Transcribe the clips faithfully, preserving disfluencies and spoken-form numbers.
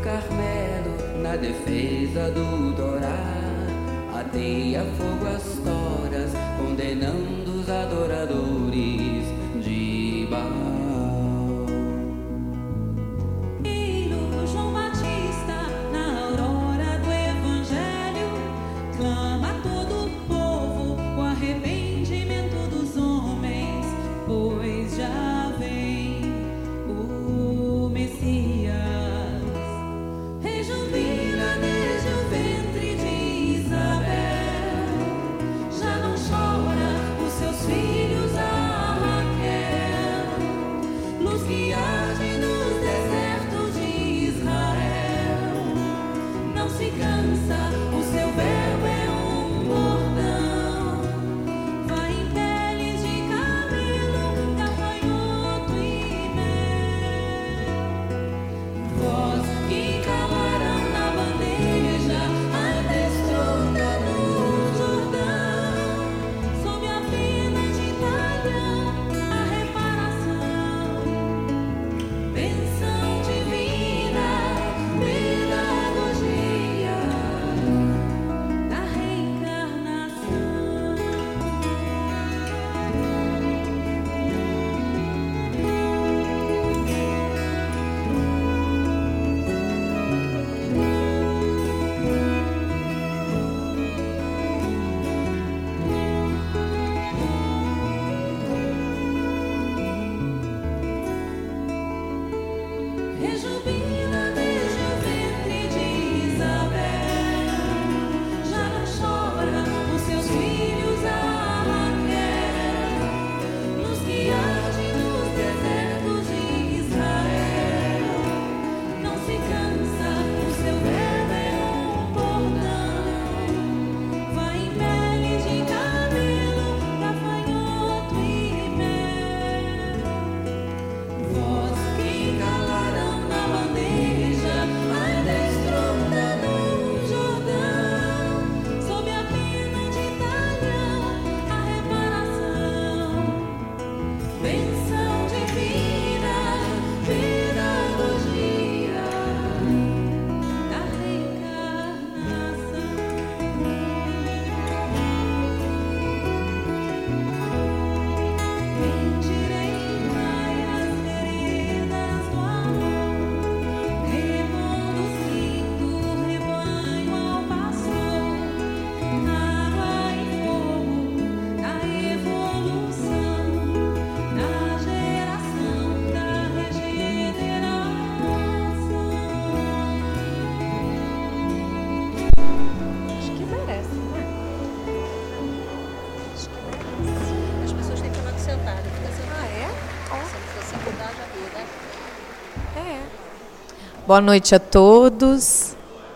Carmelo, na defesa do Torá, ateia fogo às toras, condenando os adoradores de Baal. João Batista, na aurora do Evangelho, clama a todo o povo o arrependimento dos homens, pois já vem o Messias. Rejubila desde o ventre de Isabel, já não chora os seus filhos a Raquel, luz que arde nos desertos de Israel, não se cansa, o seu verbo é um bordão, vai em peles de camelo, gafanhoto e mel. Voz que calaram na bandeja, a destrona no Jordão, sob a pena de talhão, a reparação, bênção divina, pedagogia da reencarnação. Rejubila desde o ventre de Isabel, já não chora os seus filhos a Raquel, luz que arde nos desertos de Israel, não se cansa, o seu verbo é um bordão, vai em pele de camelo, gafanhoto e mel. Voz que calaram na bandeja, a destrona no Jordão, sob a pena de talhão, a reparação, bênção divina, pedagogia da reencarnação. Endireitai as veredas do amor, reconduzindo o rebanho ao pastor, água e fogo da evolução, da geração da regeneração. Acho que merece, né? Acho que merece. As pessoas têm que tomar sentada, fica sentada. Ah, é? Se não for sentar, já viu, né? É. Boa noite a todos.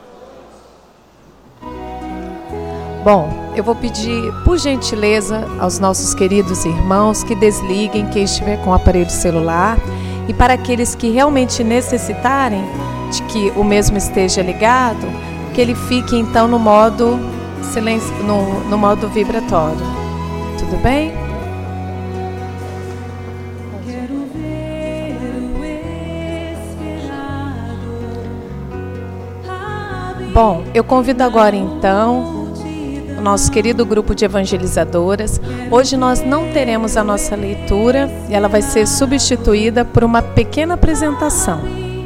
Bom, eu vou pedir, por gentileza, aos nossos queridos irmãos que desliguem quem estiver com o aparelho celular, e para aqueles que realmente necessitarem de que o mesmo esteja ligado, que ele fique então no modo silêncio, no, no modo vibratório. Tudo bem? Quero ver o esperado. Bom, eu convido agora então o nosso querido grupo de evangelizadoras. Hoje nós não teremos a nossa leitura e ela vai ser substituída por uma pequena apresentação.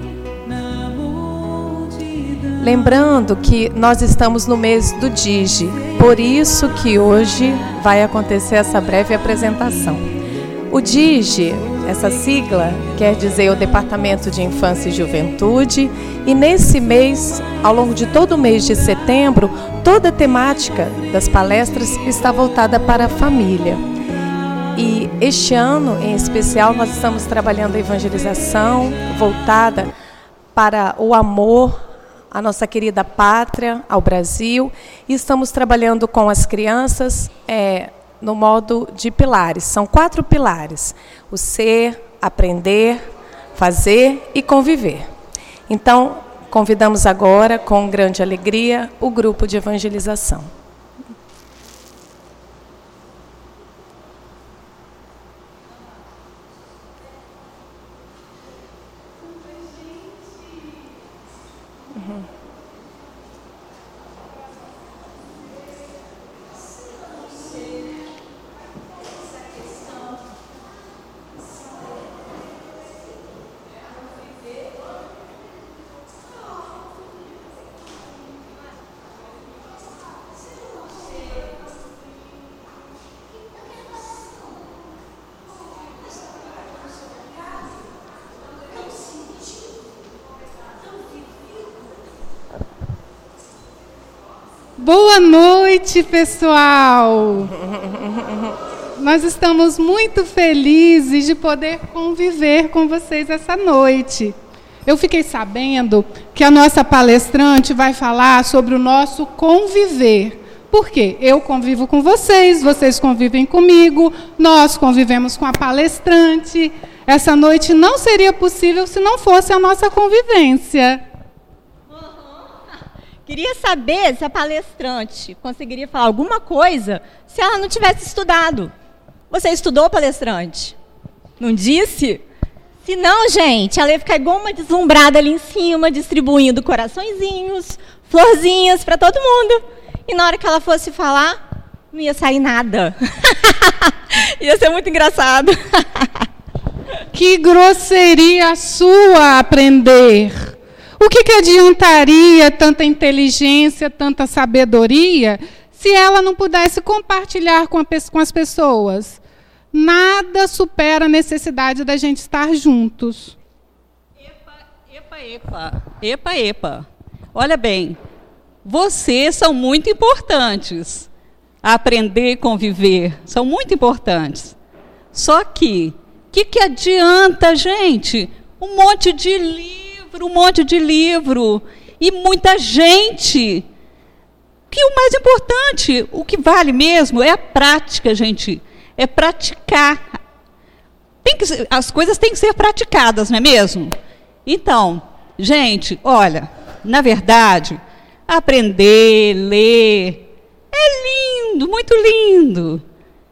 Lembrando que nós estamos no mês do Digi, por isso que hoje vai acontecer essa breve apresentação. O Digi, essa sigla, quer dizer o Departamento de Infância e Juventude, e nesse mês, ao longo de todo o mês de setembro, toda a temática das palestras está voltada para a família. E este ano, em especial, nós estamos trabalhando a evangelização voltada para o amor à nossa querida pátria, ao Brasil, e estamos trabalhando com as crianças é, no modo de pilares. São quatro pilares: o ser, aprender, fazer e conviver. Então, convidamos agora, com grande alegria, o grupo de evangelização. Boa noite, pessoal! Nós estamos muito felizes de poder conviver com vocês essa noite. Eu fiquei sabendo que a nossa palestrante vai falar sobre o nosso conviver. Por quê? Eu convivo com vocês, vocês convivem comigo, nós convivemos com a palestrante. Essa noite não seria possível se não fosse a nossa convivência. Queria saber se a palestrante conseguiria falar alguma coisa se ela não tivesse estudado. Você estudou, palestrante? Não disse? Se não, gente, ela ia ficar igual uma deslumbrada ali em cima, distribuindo coraçõezinhos, florzinhas para todo mundo. E na hora que ela fosse falar, não ia sair nada. Ia ser muito engraçado. Que grosseria sua aprender! O que, que adiantaria tanta inteligência, tanta sabedoria, se ela não pudesse compartilhar com, a, com as pessoas? Nada supera a necessidade da gente estar juntos. Epa, epa, epa, epa, epa. Olha bem, vocês são muito importantes. Aprender e conviver são muito importantes. Só que, o que, que adianta, gente? Um monte de livro. Um monte de livro e muita gente. Que o mais importante, o que vale mesmo é a prática, gente. É praticar. Tem que, as coisas têm que ser praticadas, não é mesmo? Então, gente, olha, na verdade, aprender, ler, é lindo, muito lindo.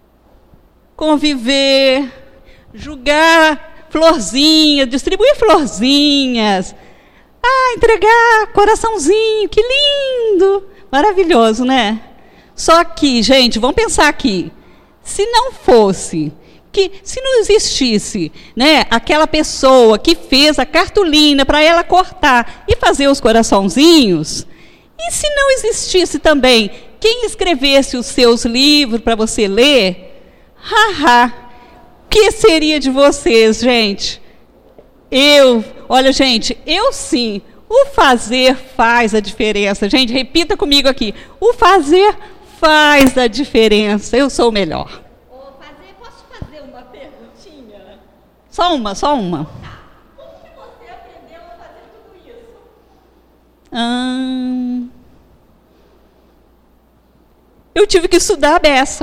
Conviver, julgar florzinhas, distribuir florzinhas. Ah, entregar coraçãozinho, que lindo. Maravilhoso, né? Só que, gente, vamos pensar aqui. Se não fosse, que, se não existisse, né, aquela pessoa que fez a cartolina para ela cortar e fazer os coraçãozinhos, e se não existisse também quem escrevesse os seus livros para você ler, haha, o que seria de vocês, gente? Eu, olha, gente, eu sim, o fazer faz a diferença. Gente, repita comigo aqui. O fazer faz a diferença. Eu sou o melhor. Ô, fazer, posso fazer uma perguntinha? Só uma, só uma. Tá. Como que você aprendeu a fazer tudo isso? Hum, eu tive que estudar a beça.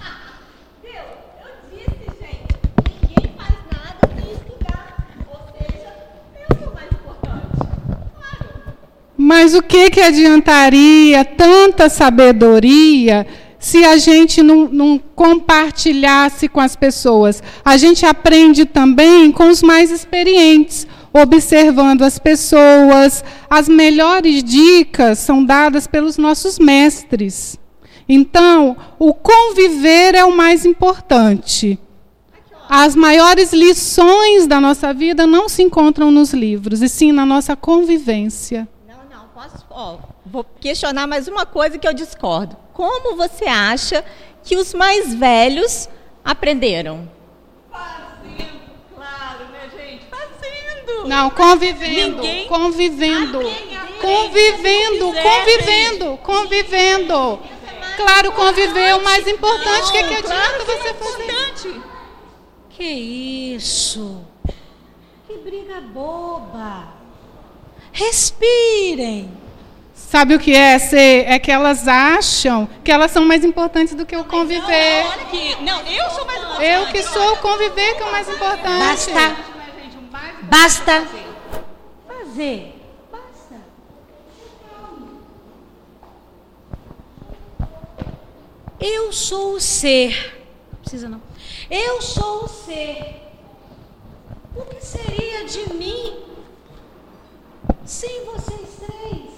Mas o que, que adiantaria tanta sabedoria se a gente não, não compartilhasse com as pessoas? A gente aprende também com os mais experientes, observando as pessoas. As melhores dicas são dadas pelos nossos mestres. Então, o conviver é o mais importante. As maiores lições da nossa vida não se encontram nos livros, e sim na nossa convivência. Posso, ó, vou questionar mais uma coisa que eu discordo. Como você acha que os mais velhos aprenderam? Fazendo, claro, né, gente? Fazendo. Não, convivendo, Ninguém... convivendo, Ah, convivendo, quiser, convivendo, gente. convivendo. Claro, conviver é o mais importante. O que, que adianta Claro que você é fazer? importante. Que isso? Que briga boba. Respirem. Sabe o que é? Ser, é que elas acham que elas são mais importantes do que o conviver. Não, olha aqui. Não, eu sou mais importante. Eu que sou o conviver que é o mais importante. Basta. Basta. Fazer. Basta. Eu sou o ser. Não precisa não. Eu sou o ser. O que seria de mim sem vocês três?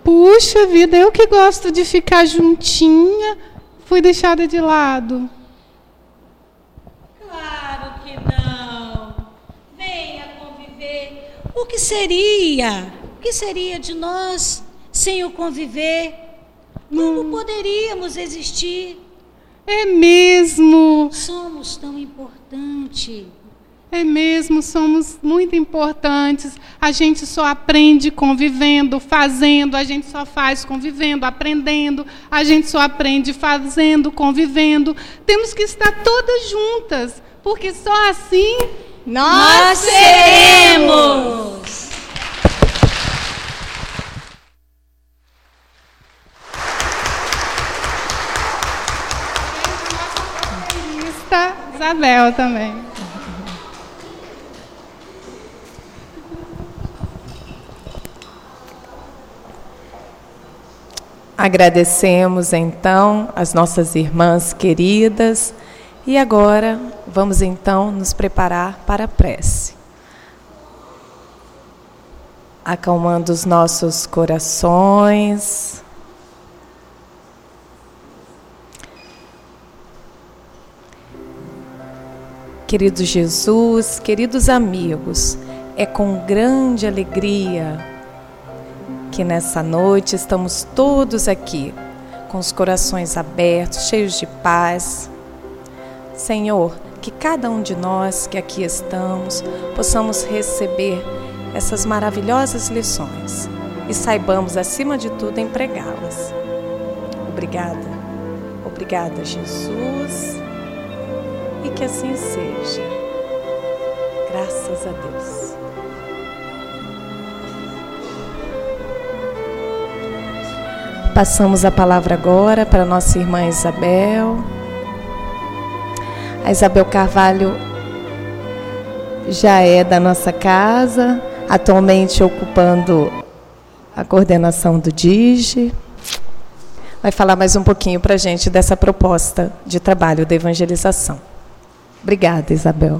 puxa vida, eu que gosto de ficar juntinha, fui deixada de lado. Claro que não. Venha conviver. O que seria? O que seria de nós sem o conviver? Como hum. poderíamos existir? É mesmo. Somos tão importantes. É mesmo, somos muito importantes. A gente só aprende convivendo, fazendo. A gente só faz convivendo, aprendendo. A gente só aprende fazendo, convivendo. Temos que estar todas juntas, porque só assim nós seremos. Isabel também. Agradecemos então as nossas irmãs queridas e agora vamos então nos preparar para a prece. Acalmando os nossos corações. Querido Jesus, queridos amigos, é com grande alegria que nessa noite estamos todos aqui, com os corações abertos, cheios de paz. Senhor, que cada um de nós que aqui estamos, possamos receber essas maravilhosas lições e saibamos, acima de tudo, empregá-las. Obrigada. Obrigada, Jesus. E que assim seja. Graças a Deus. Passamos a palavra agora para nossa irmã Isabel. A Isabel Carvalho já é da nossa casa, atualmente ocupando a coordenação do D I G. Vai falar mais um pouquinho para a gente dessa proposta de trabalho de evangelização. Obrigada, Isabel.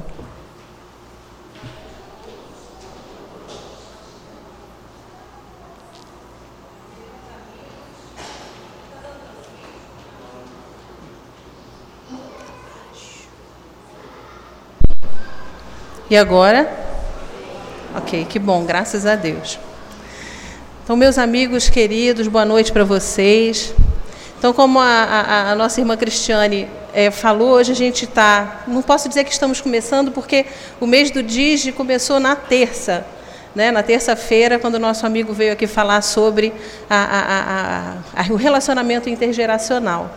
E agora? Ok, que bom, graças a Deus. Então, meus amigos queridos, boa noite para vocês. Então, como a, a, a nossa irmã Cristiane é, falou, hoje a gente está... Não posso dizer que estamos começando, porque o mês do D I G começou na terça, né? Na terça-feira, quando o nosso amigo veio aqui falar sobre a, a, a, a, o relacionamento intergeracional.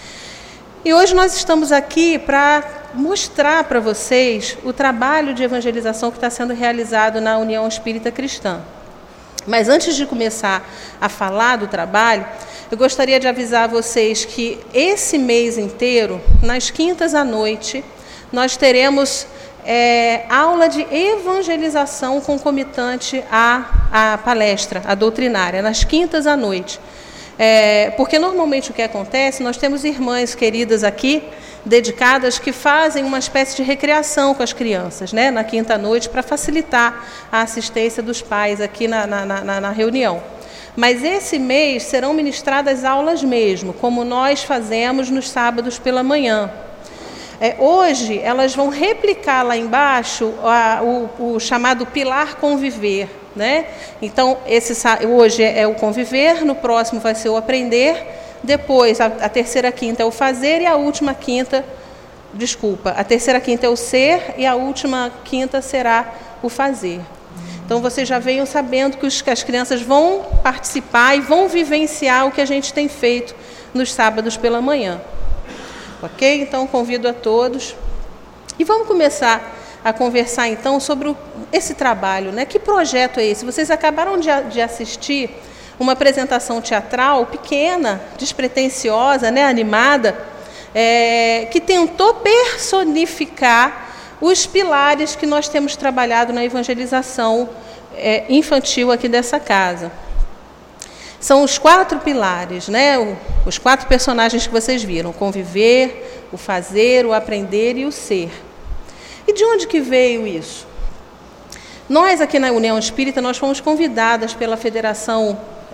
E hoje nós estamos aqui para mostrar para vocês o trabalho de evangelização que está sendo realizado na União Espírita Cristã. Mas antes de começar a falar do trabalho, eu gostaria de avisar vocês que esse mês inteiro, nas quintas à noite, nós teremos é, aula de evangelização concomitante à, à palestra, à doutrinária, nas quintas à noite. É, porque normalmente o que acontece, nós temos irmãs queridas aqui, dedicadas, que fazem uma espécie de recreação com as crianças, né, na quinta noite, para facilitar a assistência dos pais aqui na, na, na, na reunião. Mas esse mês serão ministradas aulas mesmo, como nós fazemos nos sábados pela manhã. É, hoje elas vão replicar lá embaixo a, o, o chamado pilar conviver, né? Então, esse, hoje é o conviver, no próximo vai ser o aprender, depois a, a terceira quinta é o fazer e a última quinta, desculpa, a terceira quinta é o ser e a última quinta será o fazer. Então, vocês já venham sabendo que, os, que as crianças vão participar e vão vivenciar o que a gente tem feito nos sábados pela manhã. Ok? Então, convido a todos. E vamos começar a conversar, então, sobre o, esse trabalho, né? Que projeto é esse? Vocês acabaram de, de assistir uma apresentação teatral pequena, despretensiosa, né? Animada, é, que tentou personificar os pilares que nós temos trabalhado na evangelização é, infantil aqui dessa casa. São os quatro pilares, né? O, os quatro personagens que vocês viram: o conviver, o fazer, o aprender e o ser. E de onde que veio isso? Nós aqui na União Espírita, nós fomos convidadas pela Federação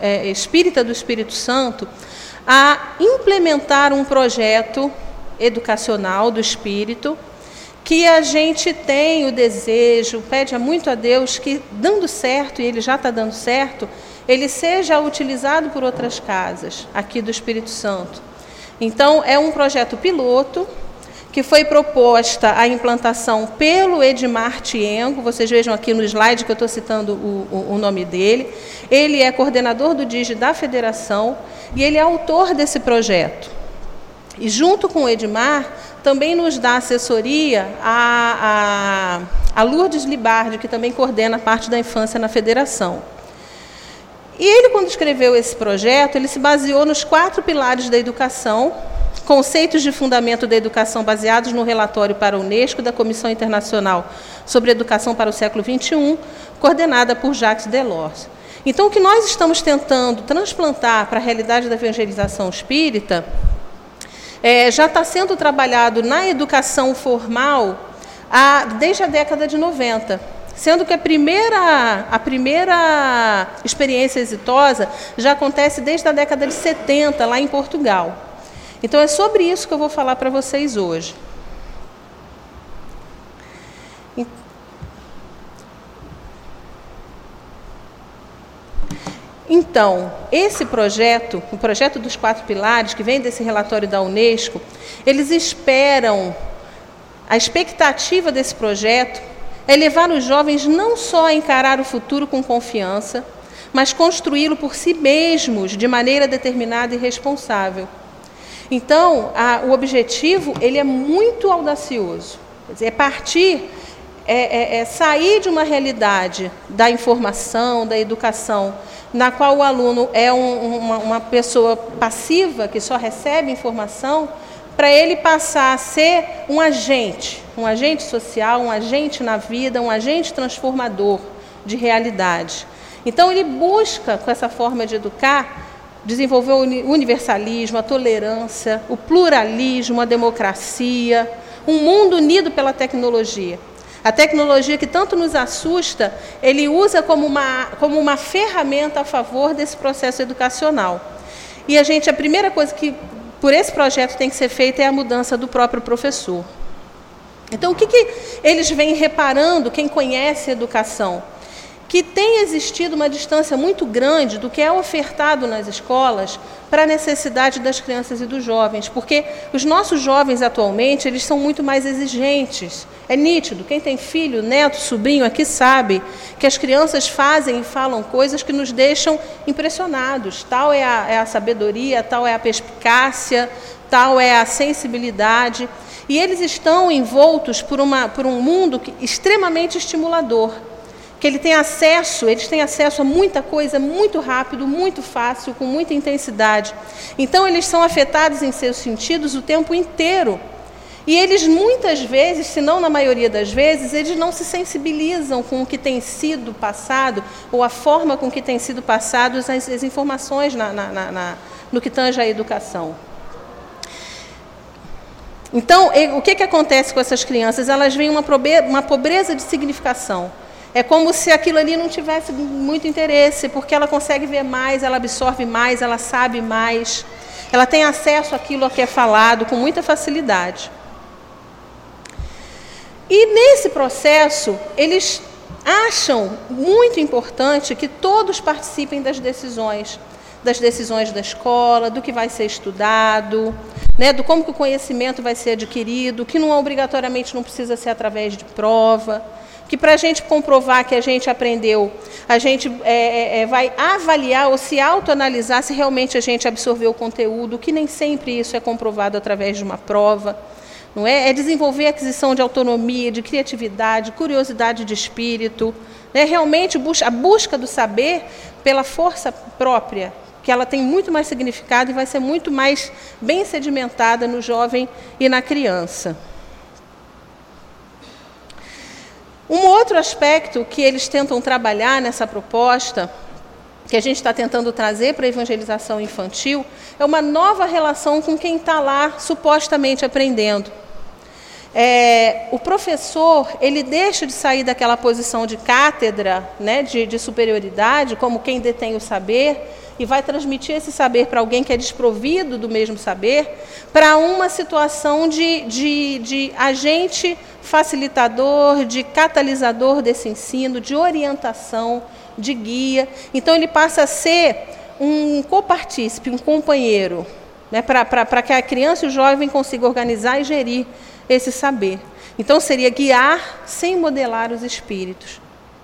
é, espírita do Espírito Santo a implementar um projeto educacional do Espírito, que a gente tem o desejo, pede muito a Deus que, dando certo, e ele já está dando certo, ele seja utilizado por outras casas aqui do Espírito Santo. Então, é um projeto piloto, que foi proposta a implantação pelo Edmar Tiengo, vocês vejam aqui no slide que eu estou citando o, o, o nome dele. Ele é coordenador do D I G da Federação e ele é autor desse projeto. E junto com o Edmar, também nos dá assessoria a, a, a Lourdes Libardi, que também coordena a parte da infância na Federação. E ele, quando escreveu esse projeto, ele se baseou nos quatro pilares da educação, conceitos de fundamento da educação baseados no relatório para a Unesco da Comissão Internacional sobre Educação para o Século vinte e um, coordenada por Jacques Delors. Então, o que nós estamos tentando transplantar para a realidade da evangelização espírita é, já está sendo trabalhado na educação formal a, desde a década de noventa, sendo que a primeira, a primeira experiência exitosa já acontece desde a década de setenta, lá em Portugal. Então, é sobre isso que eu vou falar para vocês hoje. Então, esse projeto, o projeto dos quatro pilares, que vem desse relatório da Unesco, eles esperam, a expectativa desse projeto é levar os jovens não só a encarar o futuro com confiança, mas construí-lo por si mesmos, de maneira determinada e responsável. Então, a, o objetivo ele é muito audacioso. Quer dizer, é partir, é, é, é sair de uma realidade da informação, da educação, na qual o aluno é um, uma, uma pessoa passiva, que só recebe informação, para ele passar a ser um agente, um agente social, um agente na vida, um agente transformador de realidade. Então, ele busca, com essa forma de educar, desenvolver o universalismo, a tolerância, o pluralismo, a democracia, um mundo unido pela tecnologia. A tecnologia que tanto nos assusta, ele usa como uma, como uma ferramenta a favor desse processo educacional. E a gente, a primeira coisa que por esse projeto tem que ser feita é a mudança do próprio professor. Então, o que, que eles vêm reparando, quem conhece a educação? Que tem existido uma distância muito grande do que é ofertado nas escolas para a necessidade das crianças e dos jovens, porque os nossos jovens atualmente, eles são muito mais exigentes. É nítido, quem tem filho, neto, sobrinho aqui sabe que as crianças fazem e falam coisas que nos deixam impressionados. Tal é a, é a sabedoria, tal é a perspicácia, tal é a sensibilidade. E eles estão envoltos por, uma, por um mundo que, extremamente estimulador, que ele tem acesso, eles têm acesso a muita coisa muito rápido, muito fácil, com muita intensidade. Então, eles são afetados em seus sentidos o tempo inteiro. E eles, muitas vezes, se não na maioria das vezes, eles não se sensibilizam com o que tem sido passado, ou a forma com que tem sido passado as, as informações na, na, na, na, no que tange à educação. Então, o que, que acontece com essas crianças? Elas veem uma, uma pobreza de significação. É como se aquilo ali não tivesse muito interesse, porque ela consegue ver mais, ela absorve mais, ela sabe mais, ela tem acesso àquilo que é falado com muita facilidade. E nesse processo, eles acham muito importante que todos participem das decisões, das decisões da escola, do que vai ser estudado, né, do como que o conhecimento vai ser adquirido, que não obrigatoriamente não precisa ser através de prova, que para a gente comprovar que a gente aprendeu, a gente é, é, vai avaliar ou se autoanalisar se realmente a gente absorveu o conteúdo, que nem sempre isso é comprovado através de uma prova. Não é? É desenvolver a aquisição de autonomia, de criatividade, curiosidade de espírito, né? Realmente a busca do saber pela força própria, que ela tem muito mais significado e vai ser muito mais bem sedimentada no jovem e na criança. Um outro aspecto que eles tentam trabalhar nessa proposta, que a gente está tentando trazer para a evangelização infantil, é uma nova relação com quem está lá supostamente aprendendo. É, o professor, ele deixa de sair daquela posição de cátedra, né, de, de superioridade, como quem detém o saber, e vai transmitir esse saber para alguém que é desprovido do mesmo saber, para uma situação de, de, de agente facilitador, de catalisador desse ensino, de orientação, de guia. Então, ele passa a ser um copartícipe, um companheiro, né, para que a criança e o jovem consigam organizar e gerir esse saber. Então, seria guiar sem modelar os espíritos.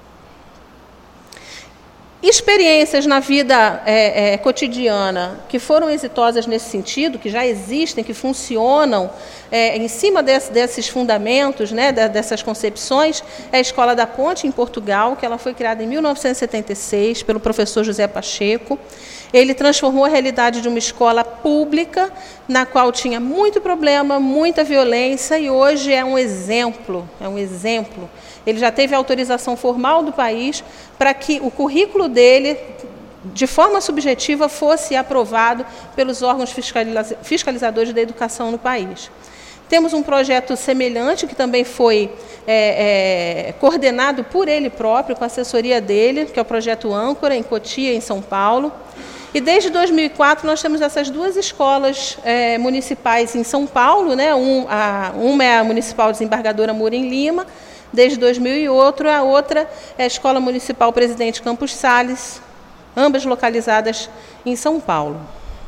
Experiências na vida é, é, cotidiana que foram exitosas nesse sentido, que já existem, que funcionam é, em cima desse, desses fundamentos, né, dessas concepções, é a Escola da Ponte, em Portugal, que ela foi criada em mil novecentos e setenta e seis pelo professor José Pacheco. Ele transformou a realidade de uma escola pública, na qual tinha muito problema, muita violência, e hoje é um exemplo, é um exemplo. Ele já teve autorização formal do país para que o currículo dele, de forma subjetiva, fosse aprovado pelos órgãos fiscalizadores da educação no país. Temos um projeto semelhante, que também foi é, é, coordenado por ele próprio, com a assessoria dele, que é o projeto Âncora, em Cotia, em São Paulo. E desde dois mil e quatro nós temos essas duas escolas é, municipais em São Paulo, né? Um, a, uma é a Municipal Desembargadora Moura Lima, desde dois mil e oito, a outra é a Escola Municipal Presidente Campos Sales, ambas localizadas em São Paulo.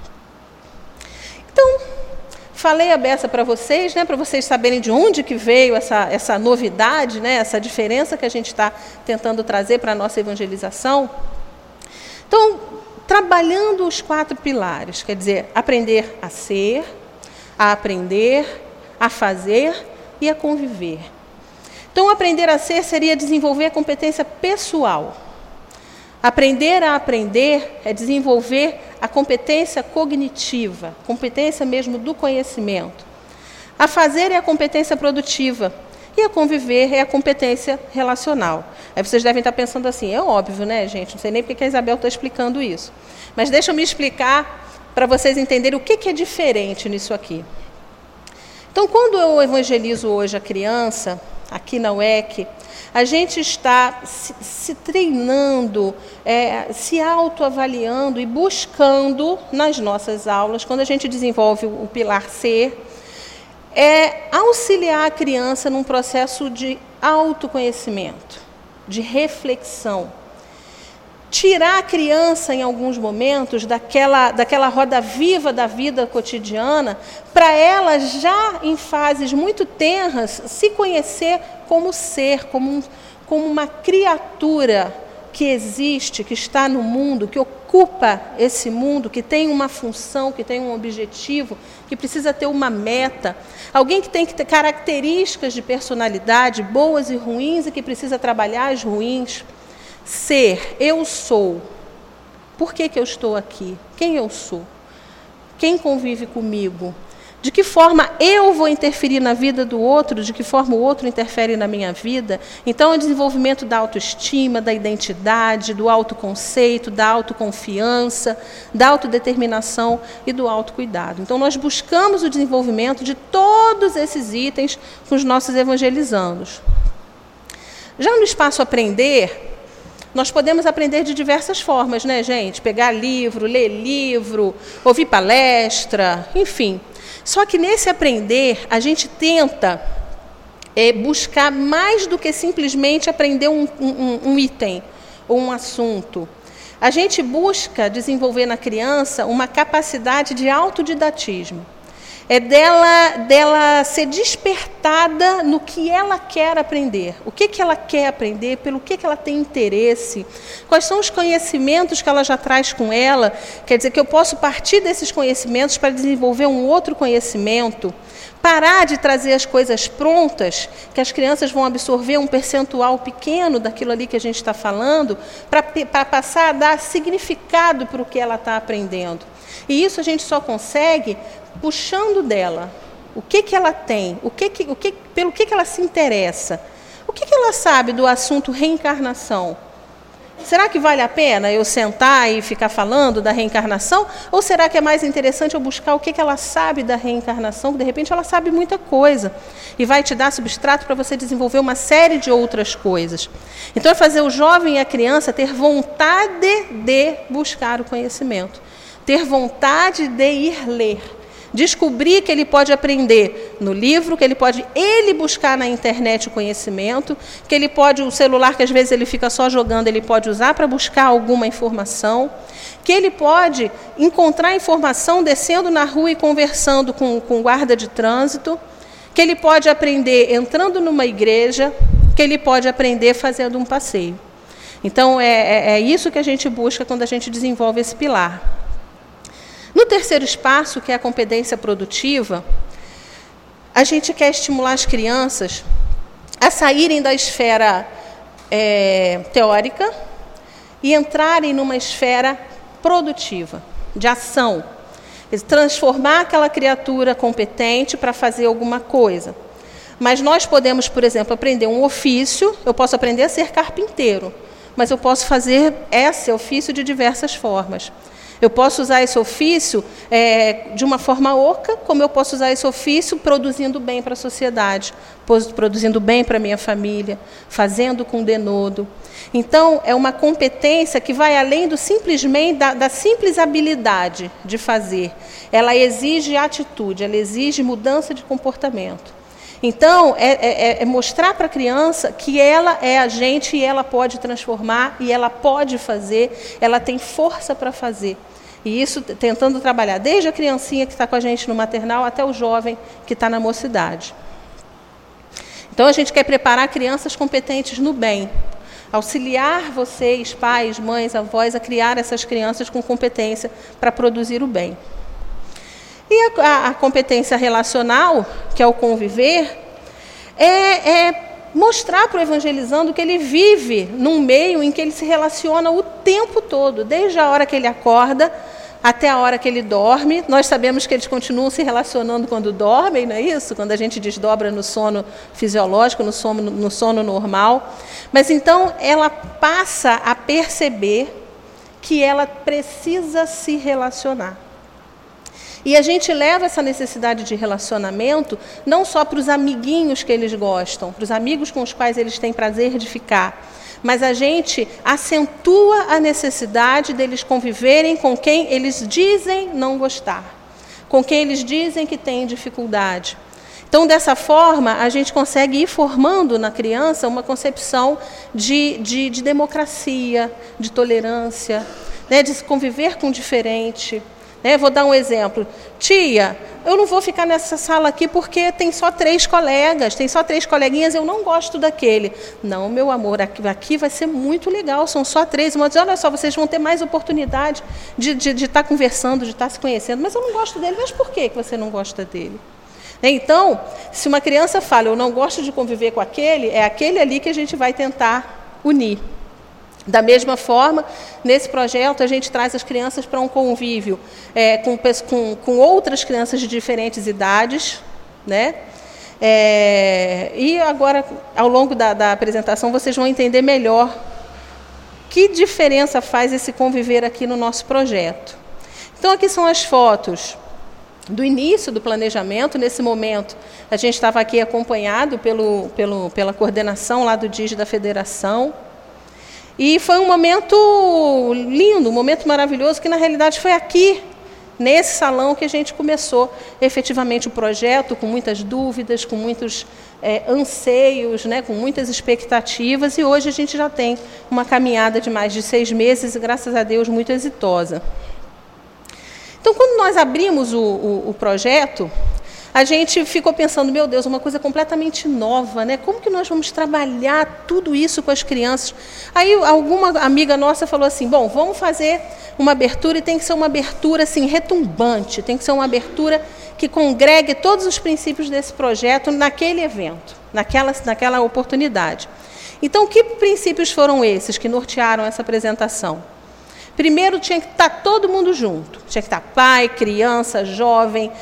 Então, falei a beça para vocês, né, para vocês saberem de onde que veio essa, essa novidade, né, essa diferença que a gente está tentando trazer para a nossa evangelização. Então, trabalhando os quatro pilares, quer dizer, aprender a ser, a aprender, a fazer e a conviver. Então, aprender a ser seria desenvolver a competência pessoal. Aprender a aprender é desenvolver a competência cognitiva, competência mesmo do conhecimento. A fazer é a competência produtiva. E a conviver é a competência relacional. Aí vocês devem estar pensando assim, é óbvio, né, gente? Não sei nem porque a Isabel está explicando isso. Mas deixa eu me explicar para vocês entenderem o que, que é diferente nisso aqui. Então, quando eu evangelizo hoje a criança, aqui na U E C, a gente está se, se treinando, é, se autoavaliando e buscando nas nossas aulas, quando a gente desenvolve o, o pilar ser, é auxiliar a criança num processo de autoconhecimento, de reflexão. Tirar a criança, em alguns momentos, daquela, daquela roda viva da vida cotidiana, para ela, já em fases muito tenras, se conhecer como ser, como, um, como uma criatura que existe, que está no mundo, que ocupa esse mundo, que tem uma função, que tem um objetivo, que precisa ter uma meta. Alguém que tem que ter características de personalidade, boas e ruins, e que precisa trabalhar as ruins. Ser, eu sou. Por que que eu estou aqui? Quem eu sou? Quem convive comigo? De que forma eu vou interferir na vida do outro? De que forma o outro interfere na minha vida? Então, é o desenvolvimento da autoestima, da identidade, do autoconceito, da autoconfiança, da autodeterminação e do autocuidado. Então, nós buscamos o desenvolvimento de todos esses itens com os nossos evangelizandos. Já no espaço aprender, nós podemos aprender de diversas formas, né, gente? Pegar livro, ler livro, ouvir palestra, enfim. Só que nesse aprender, a gente tenta é, buscar mais do que simplesmente aprender um, um, um item ou um assunto. A gente busca desenvolver na criança uma capacidade de autodidatismo. É dela, dela ser despertada no que ela quer aprender. O que, que ela quer aprender, pelo que, que ela tem interesse, quais são os conhecimentos que ela já traz com ela. Quer dizer, que eu posso partir desses conhecimentos para desenvolver um outro conhecimento, parar de trazer as coisas prontas, que as crianças vão absorver um percentual pequeno daquilo ali que a gente está falando, para passar a dar significado para o que ela está aprendendo. E isso a gente só consegue puxando dela o que, que ela tem, o que que, o que, pelo que, que ela se interessa, o que, que ela sabe do assunto reencarnação. Será que vale a pena eu sentar e ficar falando da reencarnação? Ou será que é mais interessante eu buscar o que ela sabe da reencarnação? Que de repente ela sabe muita coisa e vai te dar substrato para você desenvolver uma série de outras coisas. Então é fazer o jovem e a criança ter vontade de buscar o conhecimento, ter vontade de ir ler. Descobrir que ele pode aprender no livro, que ele pode ele buscar na internet o conhecimento, que ele pode, o celular que às vezes ele fica só jogando, ele pode usar para buscar alguma informação, que ele pode encontrar informação descendo na rua e conversando com, com guarda de trânsito, que ele pode aprender entrando numa igreja, que ele pode aprender fazendo um passeio. Então, é, é, é isso que a gente busca quando a gente desenvolve esse pilar. No terceiro espaço, que é a competência produtiva, a gente quer estimular as crianças a saírem da esfera é, teórica e entrarem numa esfera produtiva, de ação. Transformar aquela criatura competente para fazer alguma coisa. Mas nós podemos, por exemplo, aprender um ofício, eu posso aprender a ser carpinteiro, mas eu posso fazer esse ofício de diversas formas. Eu posso usar esse ofício é, de uma forma oca, como eu posso usar esse ofício produzindo bem para a sociedade, produzindo bem para a minha família, fazendo com denodo. Então, é uma competência que vai além do simplesmente da, da simples habilidade de fazer. Ela exige atitude, ela exige mudança de comportamento. Então, é, é, é mostrar para a criança que ela é agente e ela pode transformar, e ela pode fazer, ela tem força para fazer. E isso tentando trabalhar desde a criancinha que está com a gente no maternal até o jovem que está na mocidade. Então, a gente quer preparar crianças competentes no bem. Auxiliar vocês, pais, mães, avós, a criar essas crianças com competência para produzir o bem. E a, a, a competência relacional, que é o conviver, é, é mostrar para o evangelizando que ele vive num meio em que ele se relaciona o tempo todo, desde a hora que ele acorda até a hora que ele dorme. Nós sabemos que eles continuam se relacionando quando dormem, não é isso? Quando a gente desdobra no sono fisiológico, no sono, no sono normal. Mas então ela passa a perceber que ela precisa se relacionar. E a gente leva essa necessidade de relacionamento não só para os amiguinhos que eles gostam, para os amigos com os quais eles têm prazer de ficar, mas a gente acentua a necessidade deles conviverem com quem eles dizem não gostar, com quem eles dizem que têm dificuldade. Então, dessa forma, a gente consegue ir formando na criança uma concepção de, de, de democracia, de tolerância, né, de conviver com o diferente. É, vou dar um exemplo. Tia, eu não vou ficar nessa sala aqui porque tem só três colegas, tem só três coleguinhas, eu não gosto daquele. Não, meu amor, aqui, aqui vai ser muito legal, são só três. Mas olha só, vocês vão ter mais oportunidade de, de, de estar conversando, de estar se conhecendo. Mas eu não gosto dele. Mas por que você não gosta dele? Então, se uma criança fala, eu não gosto de conviver com aquele, é aquele ali que a gente vai tentar unir. Da mesma forma, nesse projeto, a gente traz as crianças para um convívio é, com, com, com outras crianças de diferentes idades, né? É, e agora, ao longo da, da apresentação, vocês vão entender melhor que diferença faz esse conviver aqui no nosso projeto. Então, aqui são as fotos do início do planejamento. Nesse momento, a gente estava aqui acompanhado pelo, pelo, pela coordenação lá do D I G da Federação. E foi um momento lindo, um momento maravilhoso, que na realidade foi aqui, nesse salão, que a gente começou efetivamente o projeto, com muitas dúvidas, com muitos é, anseios, né, com muitas expectativas, e hoje a gente já tem uma caminhada de mais de seis meses, e graças a Deus muito exitosa. Então, quando nós abrimos o, o, o projeto, a gente ficou pensando, meu Deus, uma coisa completamente nova, né? Como que nós vamos trabalhar tudo isso com as crianças? Aí alguma amiga nossa falou assim, bom, vamos fazer uma abertura, e tem que ser uma abertura assim, retumbante, tem que ser uma abertura que congregue todos os princípios desse projeto naquele evento, naquela, naquela oportunidade. Então, que princípios foram esses que nortearam essa apresentação? Primeiro, tinha que estar todo mundo junto. Tinha que estar pai, criança, jovem,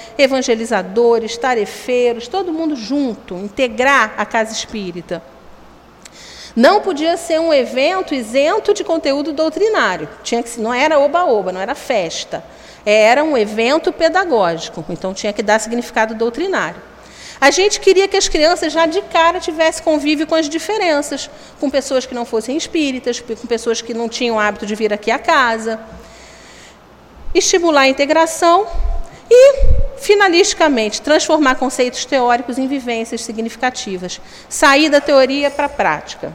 evangelizadores, tarefeiros, todo mundo junto, integrar a casa espírita. Não podia ser um evento isento de conteúdo doutrinário. Tinha que, não era oba-oba, não era festa. Era um evento pedagógico, então tinha que dar significado doutrinário. A gente queria que as crianças já de cara tivessem convívio com as diferenças, com pessoas que não fossem espíritas, com pessoas que não tinham hábito de vir aqui à casa. Estimular a integração e, finalisticamente, transformar conceitos teóricos em vivências significativas. Sair da teoria para a prática.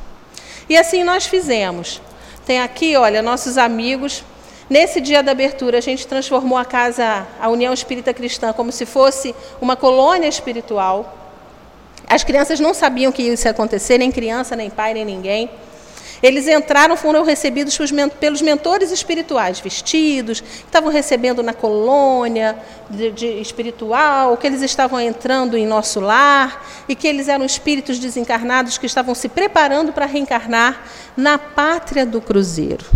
E assim nós fizemos. Tem aqui, olha, nossos amigos. Nesse dia da abertura, a gente transformou a casa, a União Espírita Cristã, como se fosse uma colônia espiritual. As crianças não sabiam que isso ia acontecer, nem criança, nem pai, nem ninguém. Eles entraram, foram recebidos pelos mentores espirituais, vestidos, que estavam recebendo na colônia de, de espiritual, que eles estavam entrando em nosso lar e que eles eram espíritos desencarnados que estavam se preparando para reencarnar na pátria do Cruzeiro.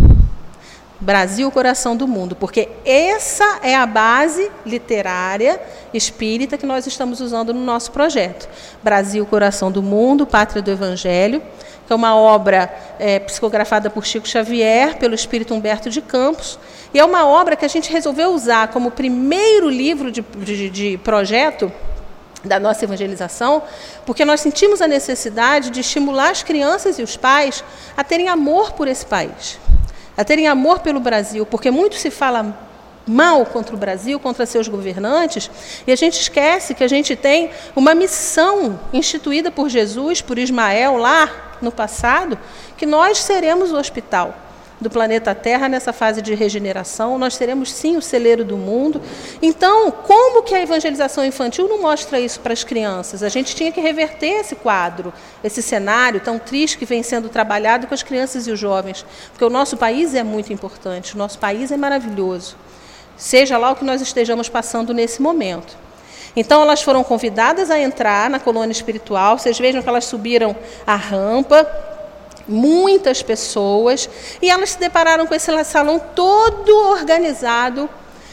Brasil, coração do mundo, porque essa é a base literária espírita que nós estamos usando no nosso projeto. Brasil, coração do mundo, pátria do Evangelho, que é uma obra é, psicografada por Chico Xavier, pelo espírito Humberto de Campos, e é uma obra que a gente resolveu usar como primeiro livro de, de, de projeto da nossa evangelização, porque nós sentimos a necessidade de estimular as crianças e os pais a terem amor por esse país, a terem amor pelo Brasil, porque muito se fala mal contra o Brasil, contra seus governantes, e a gente esquece que a gente tem uma missão instituída por Jesus, por Ismael, lá no passado, que nós seremos o hospital do planeta Terra nessa fase de regeneração, nós seremos sim o celeiro do mundo. Então, como que a evangelização infantil não mostra isso para as crianças? A gente tinha que reverter esse quadro, esse cenário tão triste que vem sendo trabalhado com as crianças e os jovens, porque o nosso país é muito importante, o nosso país é maravilhoso, seja lá o que nós estejamos passando nesse momento. Então, elas foram convidadas a entrar na colônia espiritual, vocês vejam que elas subiram a rampa, muitas pessoas, e elas se depararam com esse salão todo organizado,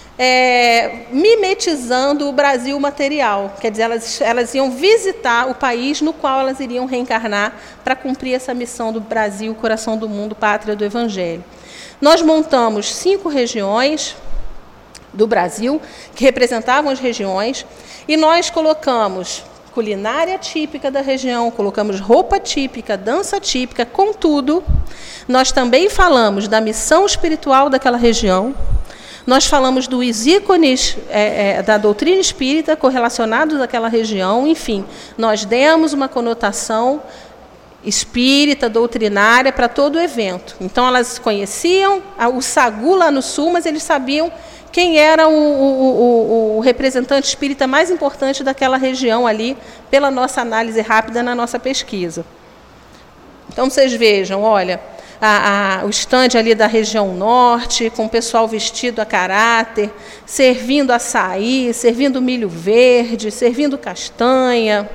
é, mimetizando o Brasil material. Quer dizer, elas, elas iam visitar o país no qual elas iriam reencarnar para cumprir essa missão do Brasil, coração do mundo, pátria do Evangelho. Nós montamos cinco regiões do Brasil, que representavam as regiões, e nós colocamos culinária típica da região, colocamos roupa típica, dança típica, contudo, nós também falamos da missão espiritual daquela região, nós falamos dos ícones é, é, da doutrina espírita correlacionados àquela região, enfim, nós demos uma conotação espírita, doutrinária para todo o evento. Então, elas conheciam o Sagu lá no sul, mas eles sabiam quem era o, o, o, o representante espírita mais importante daquela região ali, pela nossa análise rápida na nossa pesquisa. Então, vocês vejam, olha, a, a, o estande ali da região norte, com o pessoal vestido a caráter, servindo açaí, servindo milho verde, servindo castanha,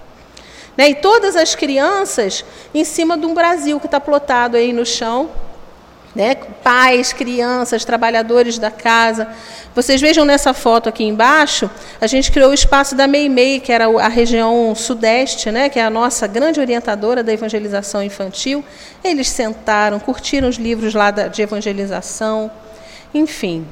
né? E todas as crianças em cima de um Brasil que está plotado aí no chão, né? Pais, crianças, trabalhadores da casa. Vocês vejam nessa foto aqui embaixo, a gente criou o espaço da Meimei, que era a região sudeste, né? Que é a nossa grande orientadora da evangelização infantil. Eles sentaram, curtiram os livros lá de evangelização, enfim.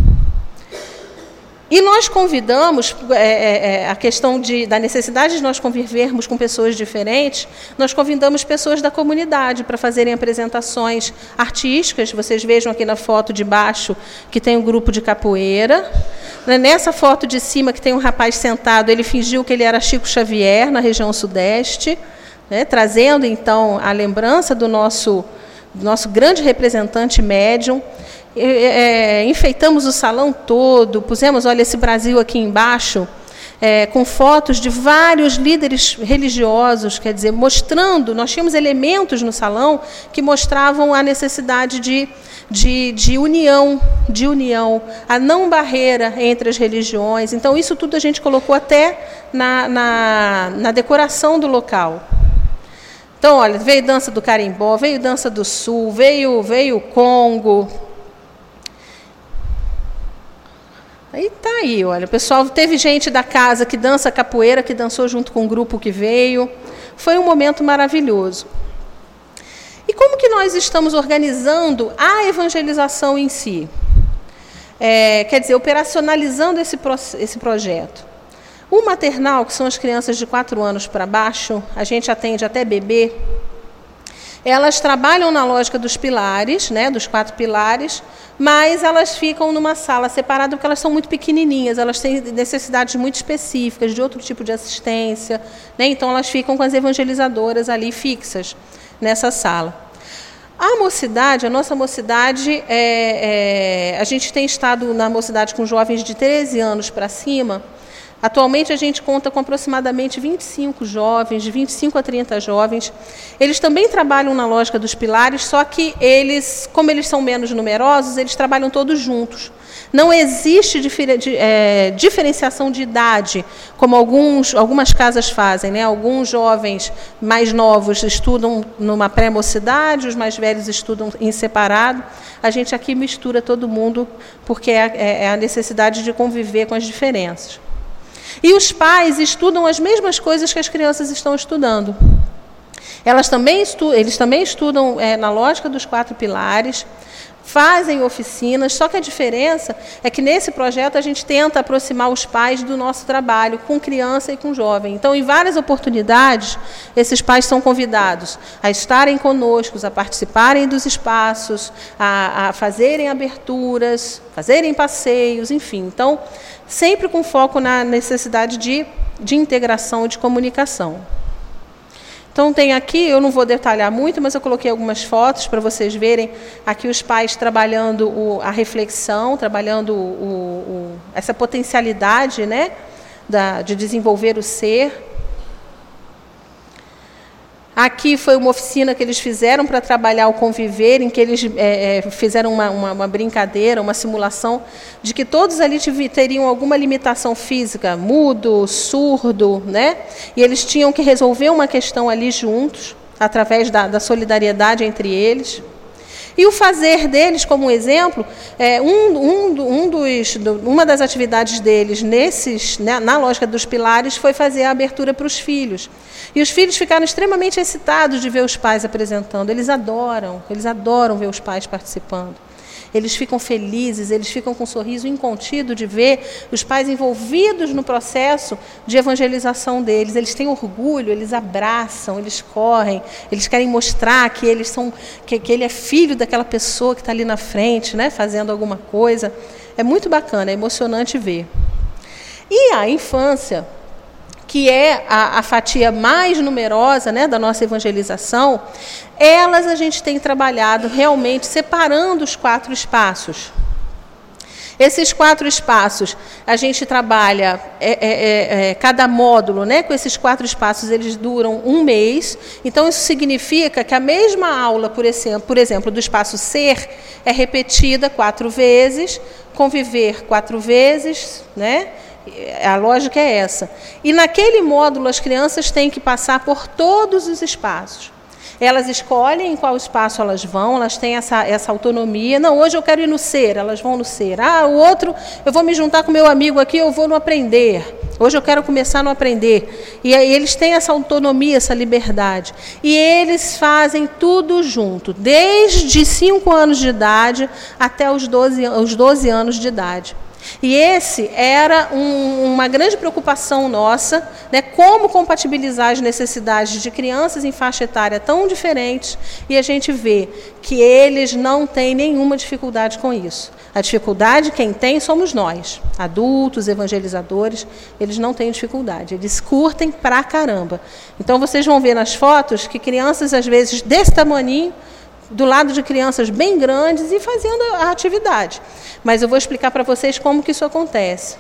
E nós convidamos, é, é, a questão de, da necessidade de nós convivermos com pessoas diferentes, nós convidamos pessoas da comunidade para fazerem apresentações artísticas. Vocês vejam aqui na foto de baixo que tem um grupo de capoeira. Nessa foto de cima que tem um rapaz sentado, ele fingiu que ele era Chico Xavier, na região sudeste, né, trazendo então a lembrança do nosso, do nosso grande representante médium. É, enfeitamos o salão todo, pusemos, olha, esse Brasil aqui embaixo, é, com fotos de vários líderes religiosos, quer dizer, mostrando, nós tínhamos elementos no salão que mostravam a necessidade de, de, de união, de união, a não barreira entre as religiões. Então, isso tudo a gente colocou até na, na, na decoração do local. Então, olha, veio dança do carimbó, veio dança do sul, veio, veio o Congo. Aí tá aí, olha, o pessoal, teve gente da casa que dança capoeira, que dançou junto com o grupo que veio. Foi um momento maravilhoso. como que nós estamos organizando a evangelização em si? É, quer dizer, operacionalizando esse, pro, esse projeto. O maternal, que são as crianças de quatro anos para baixo, a gente atende até bebê, elas trabalham na lógica dos pilares, né, dos quatro pilares, mas elas ficam numa sala separada porque elas são muito pequenininhas, elas têm necessidades muito específicas de outro tipo de assistência, né, então elas ficam com as evangelizadoras ali fixas nessa sala. A mocidade, a nossa mocidade, é, é, a gente tem estado na mocidade com jovens de treze anos para cima. Atualmente a gente conta com aproximadamente vinte e cinco jovens, de vinte e cinco a trinta jovens. Eles também trabalham na lógica dos pilares, só que eles, como eles são menos numerosos, eles trabalham todos juntos. Não existe difer- de, é, diferenciação de idade, como alguns, algumas casas fazem, né? Alguns jovens mais novos estudam numa pré-mocidade, os mais velhos estudam em separado. A gente aqui mistura todo mundo, porque é, é a necessidade de conviver com as diferenças. E os pais estudam as mesmas coisas que as crianças estão estudando. Elas também estu- eles também estudam é, na lógica dos quatro pilares, fazem oficinas, só que a diferença é que nesse projeto a gente tenta aproximar os pais do nosso trabalho com criança e com jovem. Então, em várias oportunidades, esses pais são convidados a estarem conosco, a participarem dos espaços, a, a fazerem aberturas, fazerem passeios, enfim. Então, sempre com foco na necessidade de, de integração e de comunicação. Então, tem aqui, eu não vou detalhar muito, mas eu coloquei algumas fotos para vocês verem aqui os pais trabalhando o, a reflexão, trabalhando o, o, essa potencialidade, né, da, de desenvolver o ser. Aqui foi uma oficina que eles fizeram para trabalhar o conviver, em que eles é, fizeram uma, uma, uma brincadeira, uma simulação de que todos ali teriam alguma limitação física, mudo, surdo, né? E eles tinham que resolver uma questão ali juntos, através da, da solidariedade entre eles. E o fazer deles, como um exemplo, é, um, um, um dos, uma das atividades deles nesses, né, na lógica dos pilares foi fazer a abertura para os filhos. E os filhos ficaram extremamente excitados de ver os pais apresentando. Eles adoram, eles adoram ver os pais participando. Eles ficam felizes, eles ficam com um sorriso incontido de ver os pais envolvidos no processo de evangelização deles. Eles têm orgulho, eles abraçam, eles correm, eles querem mostrar que, eles são, que, que ele é filho daquela pessoa que está ali na frente, né, fazendo alguma coisa. É muito bacana, é emocionante ver. E a infância, que é a, a fatia mais numerosa, né, da nossa evangelização, elas a gente tem trabalhado realmente separando os quatro espaços. Esses quatro espaços, a gente trabalha, é, é, é, cada módulo, né, com esses quatro espaços, eles duram um mês. Então, isso significa que a mesma aula, por exemplo, por exemplo, do espaço ser, é repetida quatro vezes, conviver quatro vezes, né? A lógica é essa. E naquele módulo, as crianças têm que passar por todos os espaços. Elas escolhem em qual espaço elas vão, elas têm essa, essa autonomia. Não, hoje eu quero ir no ser, elas vão no ser. Ah, o outro, eu vou me juntar com meu amigo aqui, eu vou no aprender. Hoje eu quero começar no aprender. E aí eles têm essa autonomia, essa liberdade. E eles fazem tudo junto, desde cinco anos de idade até os doze, os doze anos de idade. E esse era um, uma grande preocupação nossa, né, como compatibilizar as necessidades de crianças em faixa etária tão diferentes, e a gente vê que eles não têm nenhuma dificuldade com isso. A dificuldade, quem tem, somos nós, adultos, evangelizadores, eles não têm dificuldade, eles curtem pra caramba. Então, vocês vão ver nas fotos que crianças, às vezes, desse tamaninho, do lado de crianças bem grandes e fazendo a atividade. Mas eu vou explicar para vocês como que isso acontece.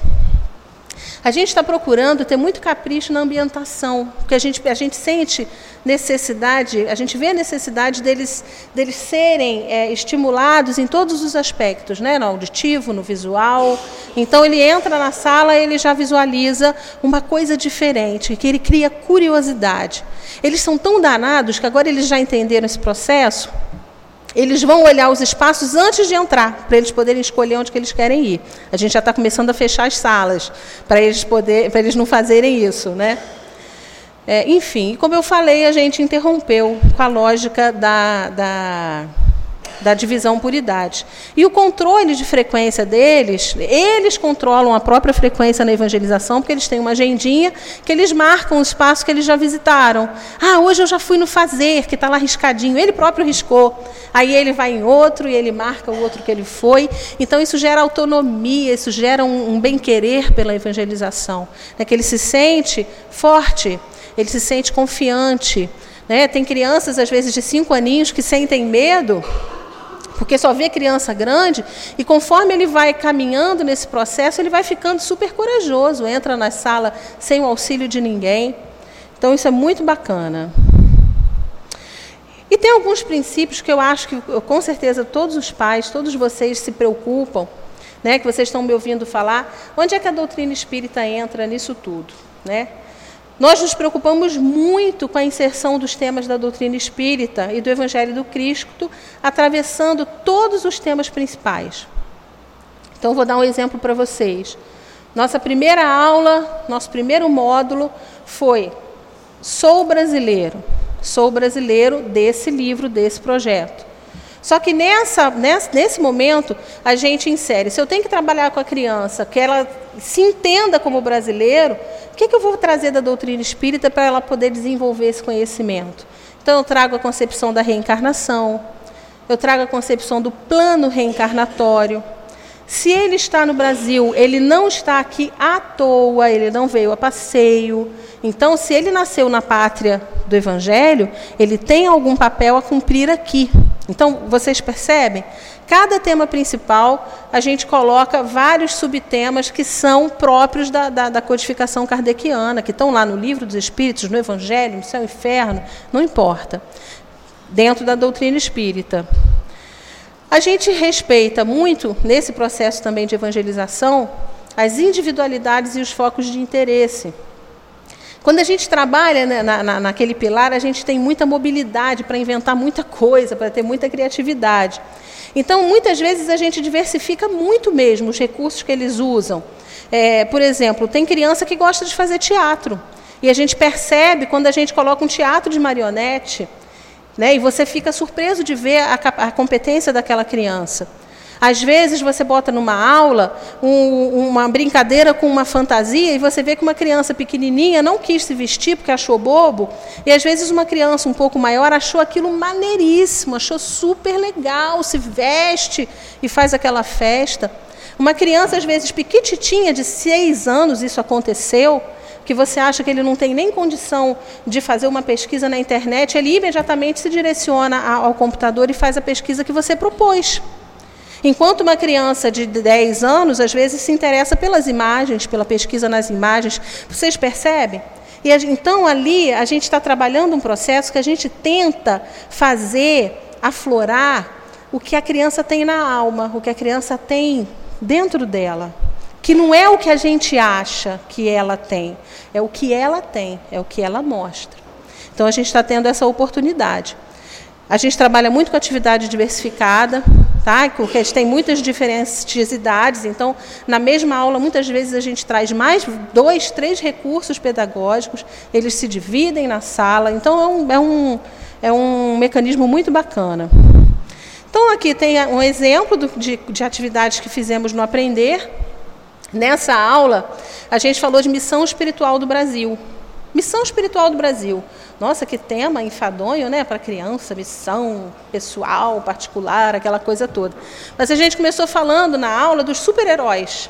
A gente está procurando ter muito capricho na ambientação, porque a gente, a gente sente necessidade, a gente vê a necessidade deles, deles serem é, estimulados em todos os aspectos, né? No auditivo, no visual. Então, ele entra na sala, ele já visualiza uma coisa diferente, que ele cria curiosidade. Eles são tão danados que agora eles já entenderam esse processo. Eles vão olhar os espaços antes de entrar, para eles poderem escolher onde que eles querem ir. A gente já está começando a fechar as salas, para eles, poder, para eles não fazerem isso, né? É, enfim, como eu falei, a gente interrompeu com a lógica da, da, da divisão por idade. E o controle de frequência deles, eles controlam a própria frequência na evangelização, porque eles têm uma agendinha que eles marcam o espaço que eles já visitaram. Ah, hoje eu já fui no Fazer, que está lá riscadinho. Ele próprio riscou. Aí ele vai em outro e ele marca o outro que ele foi. Então, isso gera autonomia, isso gera um, um bem-querer pela evangelização. Né, que ele se sente forte, ele se sente confiante. Né? Tem crianças, às vezes, de cinco aninhos que sentem medo, porque só vê criança grande, e conforme ele vai caminhando nesse processo, ele vai ficando super corajoso, entra na sala sem o auxílio de ninguém. Então, isso é muito bacana. E tem alguns princípios que eu acho que, com certeza, todos os pais, todos vocês se preocupam, né, que vocês estão me ouvindo falar. Onde é que a doutrina espírita entra nisso tudo? Né? Nós nos preocupamos muito com a inserção dos temas da doutrina espírita e do Evangelho do Cristo, atravessando todos os temas principais. Então, vou dar um exemplo para vocês. Nossa primeira aula, nosso primeiro módulo foi Sou Brasileiro. Sou brasileiro desse livro, desse projeto. Só que nessa, nesse momento, a gente insere, se eu tenho que trabalhar com a criança, que ela se entenda como brasileiro, o que, que eu vou trazer da doutrina espírita para ela poder desenvolver esse conhecimento? Então, eu trago a concepção da reencarnação, eu trago a concepção do plano reencarnatório. Se ele está no Brasil, ele não está aqui à toa, ele não veio a passeio. Então, se ele nasceu na pátria do Evangelho, ele tem algum papel a cumprir aqui. Então, vocês percebem? Cada tema principal, a gente coloca vários subtemas que são próprios da, da, da codificação kardeciana, que estão lá no Livro dos Espíritos, no Evangelho, no Céu e Inferno, não importa, dentro da doutrina espírita. A gente respeita muito, nesse processo também de evangelização, as individualidades e os focos de interesse. Quando a gente trabalha né, na, na, naquele pilar, a gente tem muita mobilidade para inventar muita coisa, para ter muita criatividade. Então, muitas vezes, a gente diversifica muito mesmo os recursos que eles usam. É, por exemplo, tem criança que gosta de fazer teatro. E a gente percebe, quando a gente coloca um teatro de marionete, né, e você fica surpreso de ver a, a competência daquela criança. Às vezes você bota numa aula um, uma brincadeira com uma fantasia e você vê que uma criança pequenininha não quis se vestir porque achou bobo, e às vezes uma criança um pouco maior achou aquilo maneiríssimo, achou super legal, se veste e faz aquela festa. Uma criança, às vezes, pequititinha, de seis anos, isso aconteceu, que você acha que ele não tem nem condição de fazer uma pesquisa na internet, ele imediatamente se direciona ao computador e faz a pesquisa que você propôs. Enquanto uma criança de dez anos, às vezes, se interessa pelas imagens, pela pesquisa nas imagens. Vocês percebem? E, então, ali, a gente está trabalhando um processo que a gente tenta fazer aflorar o que a criança tem na alma, o que a criança tem dentro dela. Que não é o que a gente acha que ela tem, é o que ela tem, é o que ela mostra. Então, a gente está tendo essa oportunidade. A gente trabalha muito com atividade diversificada, tá? Porque a gente tem muitas diferentes idades, então, na mesma aula, muitas vezes a gente traz mais dois, três recursos pedagógicos, eles se dividem na sala, então é um, é um, é um mecanismo muito bacana. Então, aqui tem um exemplo do, de, de atividades que fizemos no Aprender. Nessa aula, a gente falou de missão espiritual do Brasil. Missão espiritual do Brasil. Nossa, que tema enfadonho, né? Para criança, missão pessoal, particular, aquela coisa toda. Mas a gente começou falando na aula dos super-heróis.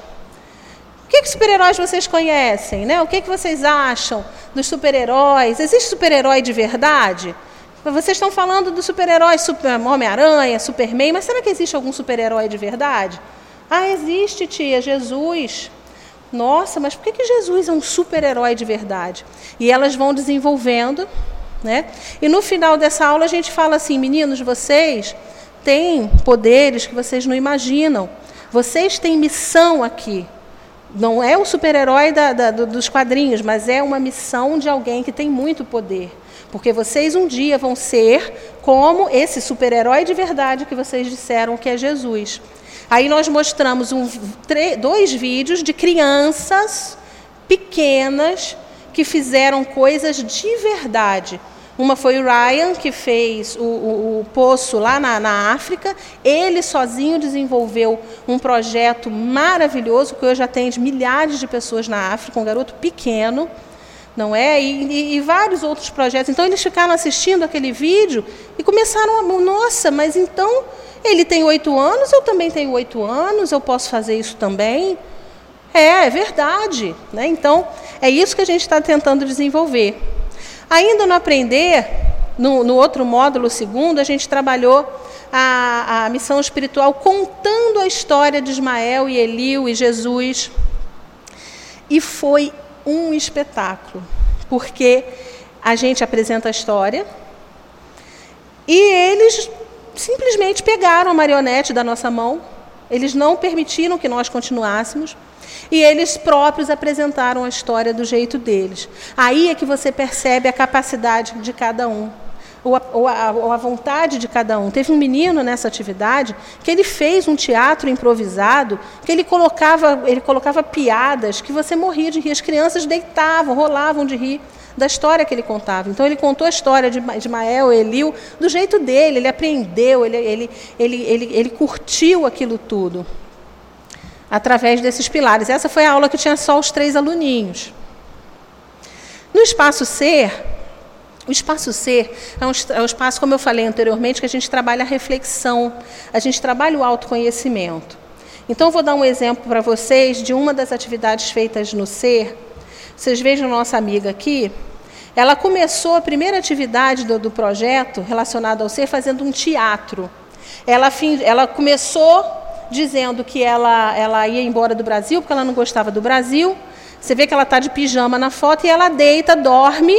O que, que super-heróis vocês conhecem? Né? O que, que vocês acham dos super-heróis? Existe super-herói de verdade? Vocês estão falando dos super-heróis, super, Homem-Aranha, Superman, mas será que existe algum super-herói de verdade? Ah, existe, tia, Jesus. Nossa, mas por que, que Jesus é um super-herói de verdade? E elas vão desenvolvendo, né? E no final dessa aula a gente fala assim, meninos, vocês têm poderes que vocês não imaginam. Vocês têm missão aqui. Não é o super-herói da, da, dos quadrinhos, mas é uma missão de alguém que tem muito poder. Porque vocês um dia vão ser como esse super-herói de verdade que vocês disseram que é Jesus. Aí nós mostramos um, dois vídeos de crianças pequenas que fizeram coisas de verdade. Uma foi o Ryan, que fez o, o, o poço lá na, na África. Ele sozinho desenvolveu um projeto maravilhoso, que hoje atende milhares de pessoas na África, um garoto pequeno, não é? E, e, e vários outros projetos. Então, eles ficaram assistindo aquele vídeo e começaram a... Nossa, mas então, ele tem oito anos, eu também tenho oito anos, eu posso fazer isso também? É, é verdade, né? Então, é isso que a gente está tentando desenvolver. Ainda no Aprender, no, no outro módulo segundo, a gente trabalhou a, a missão espiritual contando a história de Ismael e Eliu e Jesus. E foi um espetáculo, porque a gente apresenta a história e eles simplesmente pegaram a marionete da nossa mão, eles não permitiram que nós continuássemos, e eles próprios apresentaram a história do jeito deles. Aí é que você percebe a capacidade de cada um, ou a, ou a, ou a vontade de cada um. Teve um menino nessa atividade que ele fez um teatro improvisado, que ele colocava, ele colocava piadas que você morria de rir. As crianças deitavam, rolavam de rir da história que ele contava. Então, ele contou a história de Ismael e Eliu do jeito dele, ele aprendeu, ele, ele, ele, ele, ele curtiu aquilo tudo, através desses pilares. Essa foi a aula que tinha só os três aluninhos. No Espaço Ser, o Espaço Ser é um, é um espaço, como eu falei anteriormente, que a gente trabalha a reflexão, a gente trabalha o autoconhecimento. Então, eu vou dar um exemplo para vocês de uma das atividades feitas no Ser. Vocês vejam a nossa amiga aqui, ela começou a primeira atividade do, do projeto relacionada ao Ser fazendo um teatro. Ela, ela começou dizendo que ela, ela ia embora do Brasil, porque ela não gostava do Brasil. Você vê que ela está de pijama na foto, e ela deita, dorme,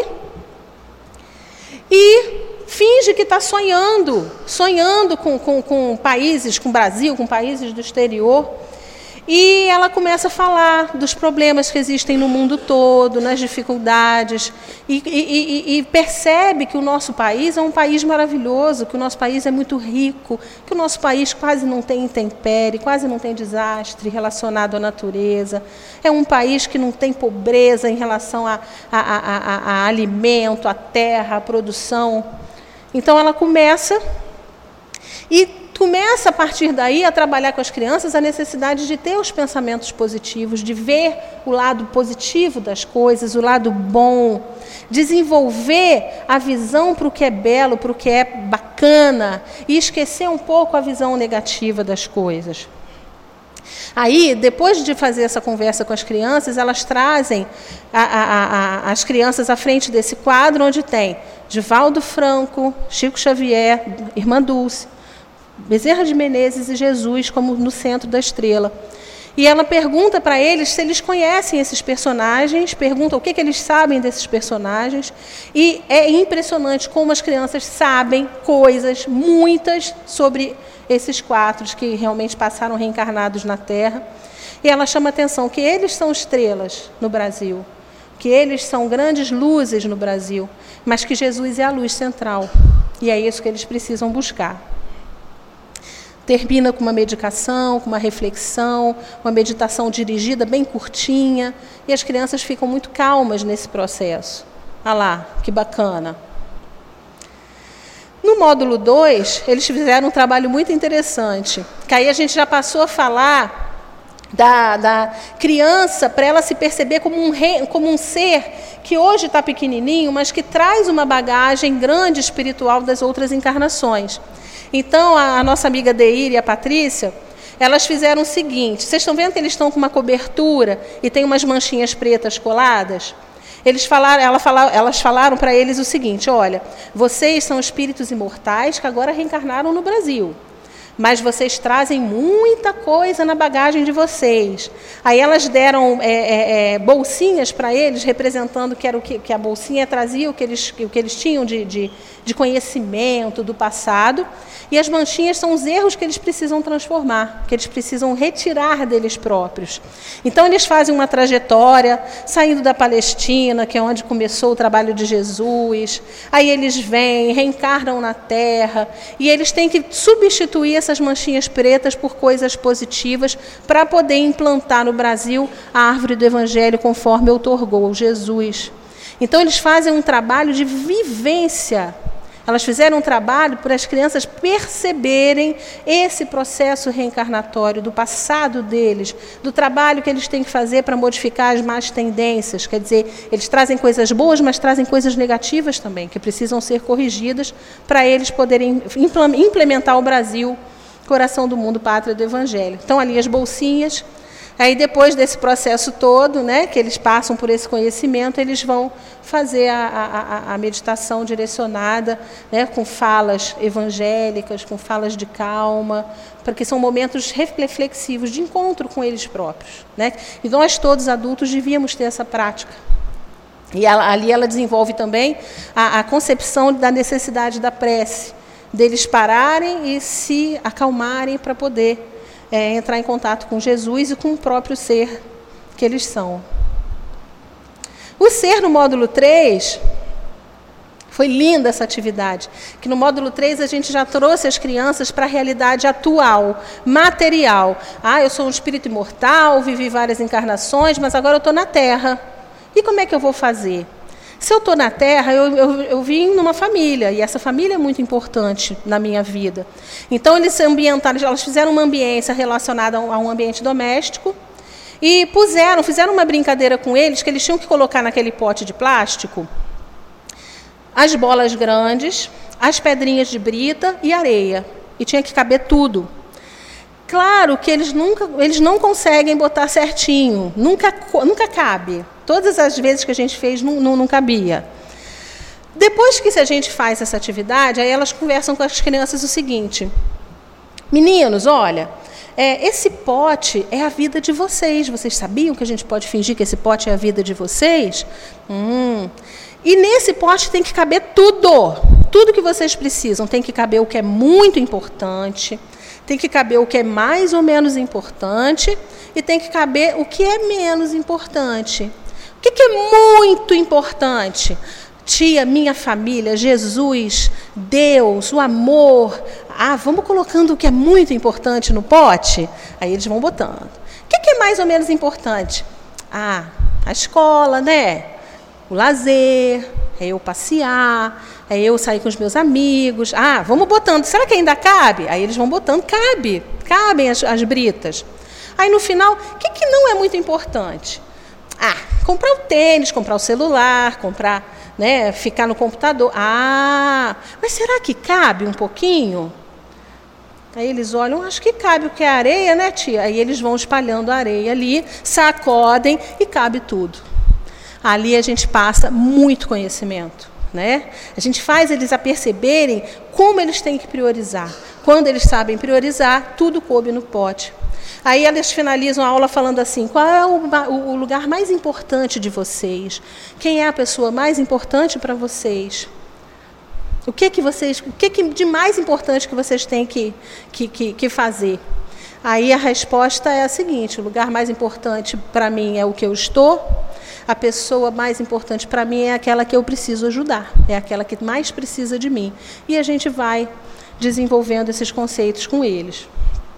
e finge que está sonhando, sonhando com, com, com países, com o Brasil, com países do exterior. E ela começa a falar dos problemas que existem no mundo todo, nas dificuldades, e, e, e percebe que o nosso país é um país maravilhoso, que o nosso país é muito rico, que o nosso país quase não tem intempérie, quase não tem desastre relacionado à natureza. É um país que não tem pobreza em relação a, a, a, a, a alimento, à terra, à produção. Então, ela começa e começa, a partir daí, a trabalhar com as crianças a necessidade de ter os pensamentos positivos, de ver o lado positivo das coisas, o lado bom, desenvolver a visão para o que é belo, para o que é bacana, e esquecer um pouco a visão negativa das coisas. Aí, depois de fazer essa conversa com as crianças, elas trazem a, a, a, as crianças à frente desse quadro, onde tem Divaldo Franco, Chico Xavier, Irmã Dulce, Bezerra de Menezes e Jesus como no centro da estrela. E ela pergunta para eles se eles conhecem esses personagens, pergunta o que, que eles sabem desses personagens, e é impressionante como as crianças sabem coisas, muitas, sobre esses quatro que realmente passaram reencarnados na Terra. E ela chama a atenção que eles são estrelas no Brasil, que eles são grandes luzes no Brasil, mas que Jesus é a luz central, e é isso que eles precisam buscar. Termina com uma medicação, com uma reflexão, uma meditação dirigida, bem curtinha, e as crianças ficam muito calmas nesse processo. Olha lá, que bacana. No módulo dois, eles fizeram um trabalho muito interessante, que aí a gente já passou a falar da, da criança, para ela se perceber como um, rei, como um ser que hoje está pequenininho, mas que traz uma bagagem grande espiritual das outras encarnações. Então, a, a nossa amiga Deir e a Patrícia, elas fizeram o seguinte: vocês estão vendo que eles estão com uma cobertura e tem umas manchinhas pretas coladas? Eles falaram, ela fala, elas falaram para eles o seguinte: olha, vocês são espíritos imortais que agora reencarnaram no Brasil, mas vocês trazem muita coisa na bagagem de vocês. Aí elas deram é, é, é, bolsinhas para eles, representando que, era o que, que a bolsinha trazia o que eles, o que eles tinham de, de, de conhecimento do passado, e as manchinhas são os erros que eles precisam transformar, que eles precisam retirar deles próprios. Então, eles fazem uma trajetória, saindo da Palestina, que é onde começou o trabalho de Jesus, aí eles vêm, reencarnam na Terra, e eles têm que substituir essas manchinhas pretas por coisas positivas para poder implantar no Brasil a árvore do Evangelho conforme outorgou Jesus. Então, eles fazem um trabalho de vivência. Elas fizeram um trabalho para as crianças perceberem esse processo reencarnatório do passado deles, do trabalho que eles têm que fazer para modificar as más tendências. Quer dizer, eles trazem coisas boas, mas trazem coisas negativas também, que precisam ser corrigidas para eles poderem implementar o Brasil, coração do mundo, pátria do Evangelho. Então, ali as bolsinhas. Aí, depois desse processo todo, né, que eles passam por esse conhecimento, eles vão fazer a, a, a meditação direcionada, né, com falas evangélicas, com falas de calma, porque são momentos reflexivos de encontro com eles próprios, né? E nós, todos adultos, devíamos ter essa prática. E ela, ali ela desenvolve também a, a concepção da necessidade da prece, deles pararem e se acalmarem para poder É, entrar em contato com Jesus e com o próprio ser que eles são. O ser no módulo três, foi linda essa atividade, que no módulo três a gente já trouxe as crianças para a realidade atual, material. Ah, eu sou um espírito imortal, vivi várias encarnações, mas agora eu estou na Terra. E como é que eu vou fazer? Se eu estou na Terra, eu, eu, eu vim numa família, e essa família é muito importante na minha vida. Então, eles se ambientaram, elas fizeram uma ambiência relacionada a um, a um ambiente doméstico, e puseram, fizeram uma brincadeira com eles, que eles tinham que colocar naquele pote de plástico as bolas grandes, as pedrinhas de brita e areia, e tinha que caber tudo. Claro que eles, nunca, eles não conseguem botar certinho, nunca, nunca cabe. Todas as vezes que a gente fez, não, não, não cabia. Depois que a gente faz essa atividade, aí elas conversam com as crianças o seguinte: meninos, olha, é, esse pote é a vida de vocês. Vocês sabiam que a gente pode fingir que esse pote é a vida de vocês? Hum. E nesse pote tem que caber tudo. Tudo que vocês precisam. Tem que caber o que é muito importante, tem que caber o que é mais ou menos importante, e tem que caber o que é menos importante. O que, que é muito importante? Tia, minha família, Jesus, Deus, o amor. Ah, vamos colocando o que é muito importante no pote? Aí eles vão botando. O que, que é mais ou menos importante? Ah, a escola, né? O lazer, é eu passear, é eu sair com os meus amigos. Ah, vamos botando. Será que ainda cabe? Aí eles vão botando. Cabe, cabem as, as britas. Aí, no final, o que, que não é muito importante? Ah, comprar o tênis, comprar o celular, comprar, né, ficar no computador. Ah, mas será que cabe um pouquinho? Aí eles olham, acho que cabe, o que é areia, né, tia? Aí eles vão espalhando a areia ali, sacodem e cabe tudo. Ali a gente passa muito conhecimento, né? A gente faz eles a perceberem como eles têm que priorizar. Quando eles sabem priorizar, tudo coube no pote. Aí elas finalizam a aula falando assim: qual é o, o lugar mais importante de vocês? Quem é a pessoa mais importante para vocês? O que que vocês, o que que de mais importante que vocês têm que, que, que, que fazer? Aí a resposta é a seguinte: o lugar mais importante para mim é o que eu estou. A pessoa mais importante para mim é aquela que eu preciso ajudar, é aquela que mais precisa de mim. E a gente vai desenvolvendo esses conceitos com eles.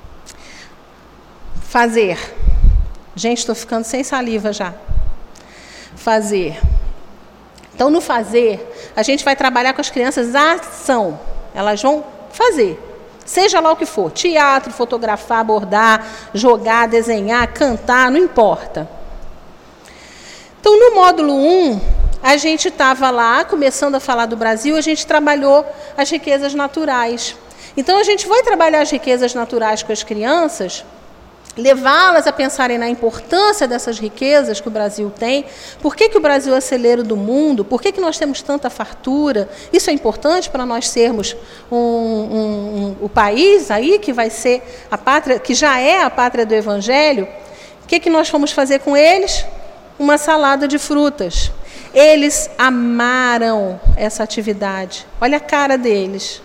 Fazer. Gente, estou ficando sem saliva já. Fazer. Então, no fazer, a gente vai trabalhar com as crianças a ação. Elas vão fazer. Seja lá o que for. Teatro, fotografar, bordar, jogar, desenhar, cantar, não importa. Então, no módulo um, a gente estava lá, começando a falar do Brasil, a gente trabalhou as riquezas naturais. Então, a gente vai trabalhar as riquezas naturais com as crianças, levá-las a pensarem na importância dessas riquezas que o Brasil tem. Por que, que o Brasil é celeiro do mundo? Por que, que nós temos tanta fartura? Isso é importante para nós sermos um, um, um, o país aí que vai ser a pátria, que já é a pátria do Evangelho. O que, que nós fomos fazer com eles? Uma salada de frutas. Eles amaram essa atividade. Olha a cara deles.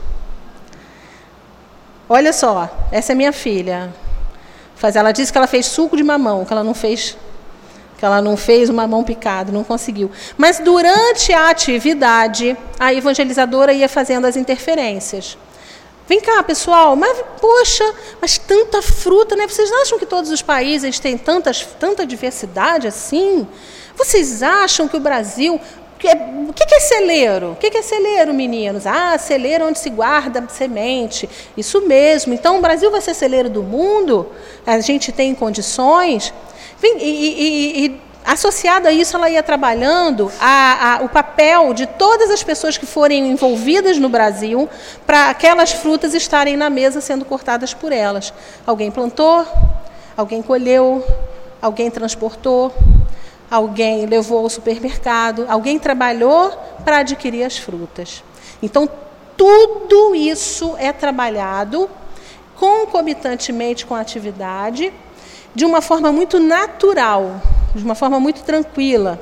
Olha só, essa é minha filha. Ela disse que ela fez suco de mamão, que ela não fez, que ela não fez o mamão picado, não conseguiu. Mas durante a atividade, a evangelizadora ia fazendo as interferências. Vem cá, pessoal, mas, poxa, mas tanta fruta, né? Vocês acham que todos os países têm tantas, tanta diversidade assim? Vocês acham que o Brasil, O que é celeiro? O que é celeiro, meninos? Ah, celeiro onde se guarda semente. Isso mesmo. Então, o Brasil vai ser celeiro do mundo? A gente tem condições? E, e, e associado a isso, ela ia trabalhando a, a, o papel de todas as pessoas que forem envolvidas no Brasil para aquelas frutas estarem na mesa sendo cortadas por elas. Alguém plantou, alguém colheu, alguém transportou, alguém levou ao supermercado, alguém trabalhou para adquirir as frutas. Então, tudo isso é trabalhado concomitantemente com a atividade, de uma forma muito natural, de uma forma muito tranquila.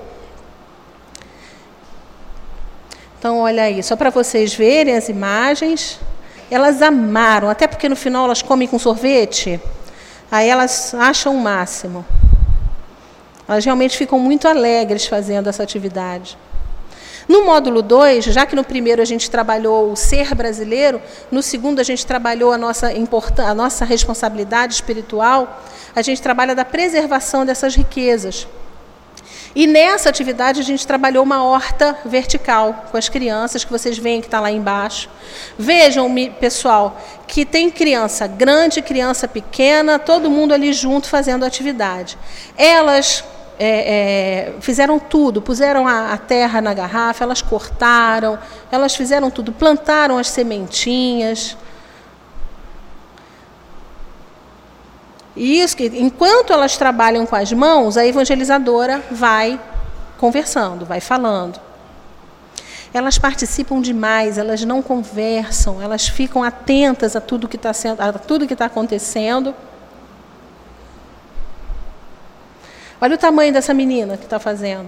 Então, olha aí, só para vocês verem as imagens. Elas amaram, até porque no final elas comem com sorvete, aí elas acham o máximo. Elas realmente ficam muito alegres fazendo essa atividade. No módulo dois, já que no primeiro a gente trabalhou o ser brasileiro, no segundo a gente trabalhou a nossa, a nossa responsabilidade espiritual, a gente trabalha da preservação dessas riquezas. E nessa atividade a gente trabalhou uma horta vertical com as crianças, que vocês veem que está lá embaixo. Vejam, pessoal, que tem criança grande, criança pequena, todo mundo ali junto fazendo a atividade. Elas é, é, fizeram tudo, puseram a, a terra na garrafa, elas cortaram, elas fizeram tudo, plantaram as sementinhas. E isso que, enquanto elas trabalham com as mãos, a evangelizadora vai conversando, vai falando. Elas participam demais, elas não conversam, elas ficam atentas a tudo que está sendo, a tudo que está acontecendo. Olha o tamanho dessa menina que está fazendo.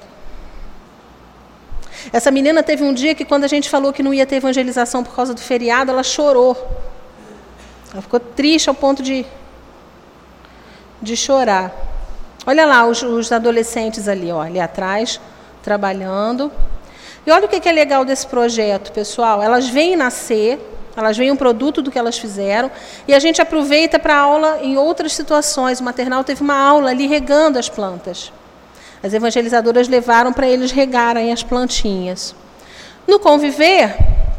Essa menina teve um dia que, quando a gente falou que não ia ter evangelização por causa do feriado, ela chorou. Ela ficou triste ao ponto de de chorar. Olha lá os, os adolescentes ali, ó, ali atrás, trabalhando. E olha o que é legal desse projeto, pessoal. Elas vêm nascer, elas veem um produto do que elas fizeram, e a gente aproveita para aula em outras situações. O maternal teve uma aula ali regando as plantas. As evangelizadoras levaram para eles regarem as plantinhas. No conviver,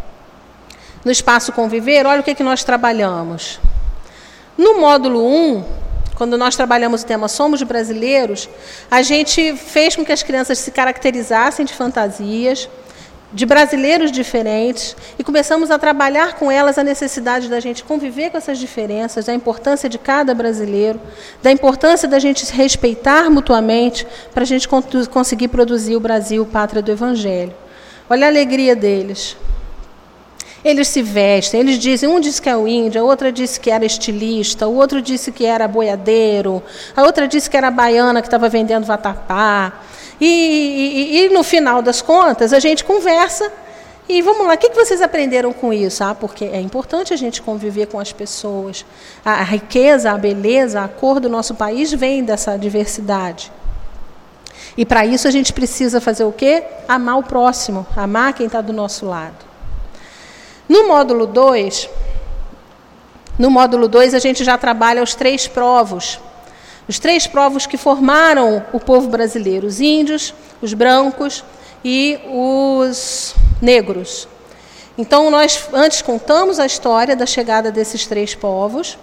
no espaço conviver, olha o que, é que nós trabalhamos. No módulo um, quando nós trabalhamos o tema Somos Brasileiros, a gente fez com que as crianças se caracterizassem de fantasias, de brasileiros diferentes, e começamos a trabalhar com elas a necessidade da gente conviver com essas diferenças, da importância de cada brasileiro, da importância da gente se respeitar mutuamente para a gente conseguir produzir o Brasil, pátria do Evangelho. Olha a alegria deles. Eles se vestem, eles dizem, um disse que é o índio, a outra disse que era estilista, o outro disse que era boiadeiro, a outra disse que era baiana que estava vendendo vatapá. E, e, e no final das contas, a gente conversa e vamos lá, o que vocês aprenderam com isso? Ah, porque é importante a gente conviver com as pessoas. A, a riqueza, a beleza, a cor do nosso país vem dessa diversidade. E para isso a gente precisa fazer o quê? Amar o próximo, amar quem está do nosso lado. No módulo dois, no módulo dois a gente já trabalha os três povos. Os três povos que formaram o povo brasileiro, os índios, os brancos e os negros. Então, nós antes contamos a história da chegada desses três povos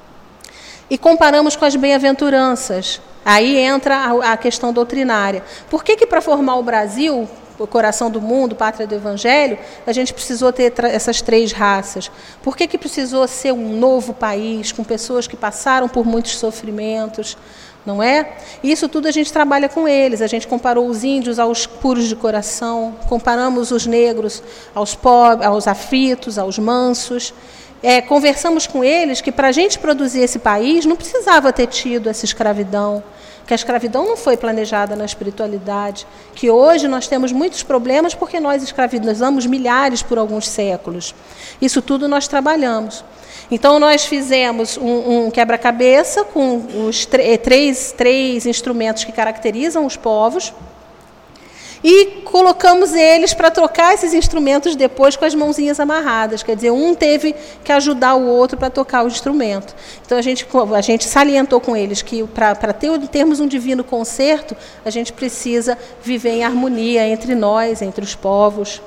e comparamos com as bem-aventuranças. Aí entra a, a questão doutrinária. Por que que para formar o Brasil, o coração do mundo, pátria do Evangelho, a gente precisou ter essas três raças? Por que que precisou ser um novo país, com pessoas que passaram por muitos sofrimentos, não é? Isso tudo a gente trabalha com eles. A gente comparou os índios aos puros de coração, comparamos os negros aos pobres, aos aflitos, aos mansos. É, conversamos com eles que, para a gente produzir esse país, não precisava ter tido essa escravidão, que a escravidão não foi planejada na espiritualidade, que hoje nós temos muitos problemas porque nós escravizamos milhares por alguns séculos. Isso tudo nós trabalhamos. Então, nós fizemos um, um quebra-cabeça com os três, três instrumentos que caracterizam os povos, E colocamos eles para trocar esses instrumentos depois com as mãozinhas amarradas. Quer dizer, um teve que ajudar o outro para tocar o instrumento. Então, a gente, a gente salientou com eles que, para ter, termos um divino concerto, a gente precisa viver em harmonia entre nós, entre os povos.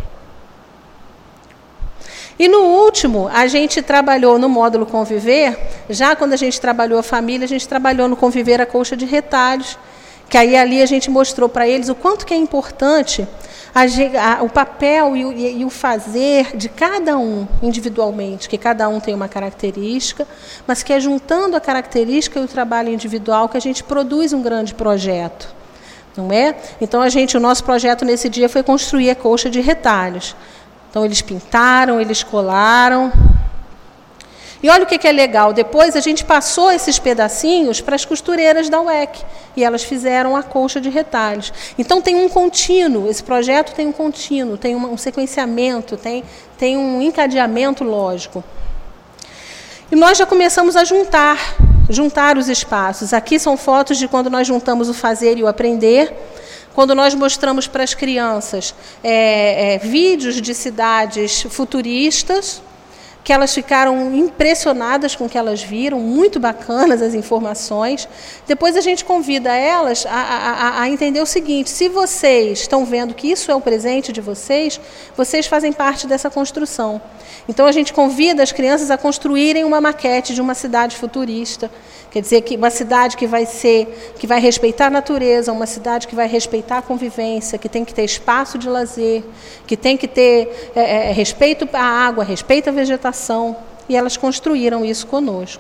E no último, a gente trabalhou no módulo Conviver. Já quando a gente trabalhou a família, a gente trabalhou no Conviver a colcha de retalhos, que aí ali a gente mostrou para eles o quanto que é importante a, a, o papel e o, e, e o fazer de cada um individualmente, que cada um tem uma característica, mas que é juntando a característica e o trabalho individual que a gente produz um grande projeto, não é? Então, a gente, o nosso projeto nesse dia foi construir a colcha de retalhos. Então, eles pintaram, eles colaram. E olha o que é legal, depois a gente passou esses pedacinhos para as costureiras da U E C, e elas fizeram a colcha de retalhos. Então tem um contínuo, esse projeto tem um contínuo, tem um sequenciamento, tem, tem um encadeamento lógico. E nós já começamos a juntar, juntar os espaços. Aqui são fotos de quando nós juntamos o fazer e o aprender, quando nós mostramos para as crianças é, é, vídeos de cidades futuristas, que elas ficaram impressionadas com o que elas viram, muito bacanas as informações. Depois a gente convida elas a, a, a entender o seguinte: se vocês estão vendo que isso é o presente de vocês, vocês fazem parte dessa construção. Então a gente convida as crianças a construírem uma maquete de uma cidade futurista. Quer dizer, que uma cidade que vai ser, que vai respeitar a natureza, uma cidade que vai respeitar a convivência, que tem que ter espaço de lazer, que tem que ter é, é, respeito à água, respeito à vegetação. E elas construíram isso conosco.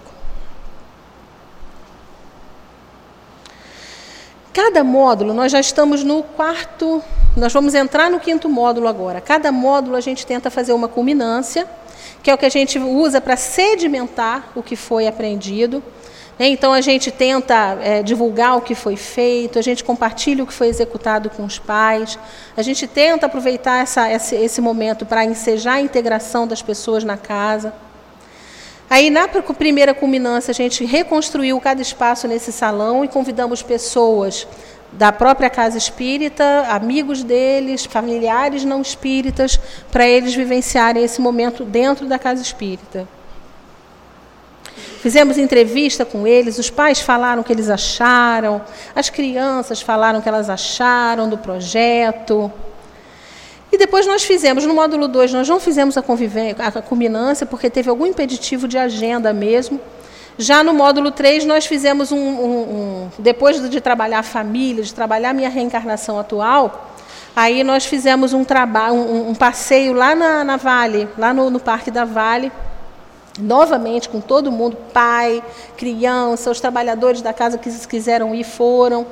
Cada módulo, nós já estamos no quarto, nós vamos entrar no quinto módulo agora. Cada módulo a gente tenta fazer uma culminância, que é o que a gente usa para sedimentar o que foi aprendido. Então, a gente tenta é, divulgar o que foi feito, a gente compartilha o que foi executado com os pais, a gente tenta aproveitar essa, esse, esse momento para ensejar a integração das pessoas na casa. Aí, na primeira culminância, a gente reconstruiu cada espaço nesse salão e convidamos pessoas da própria casa espírita, amigos deles, familiares não espíritas, para eles vivenciarem esse momento dentro da casa espírita. Fizemos entrevista com eles, os pais falaram o que eles acharam, as crianças falaram o que elas acharam do projeto. E depois nós fizemos, no módulo dois, nós não fizemos a, a culminância, porque teve algum impeditivo de agenda mesmo. Já no módulo três, nós fizemos, um, um, um, depois de trabalhar a família, de trabalhar a minha reencarnação atual, aí nós fizemos um, trabalho, um, um passeio lá na, na Vale, lá no, no Parque da Vale, novamente com todo mundo, pai, criança, os trabalhadores da casa que quiseram ir foram.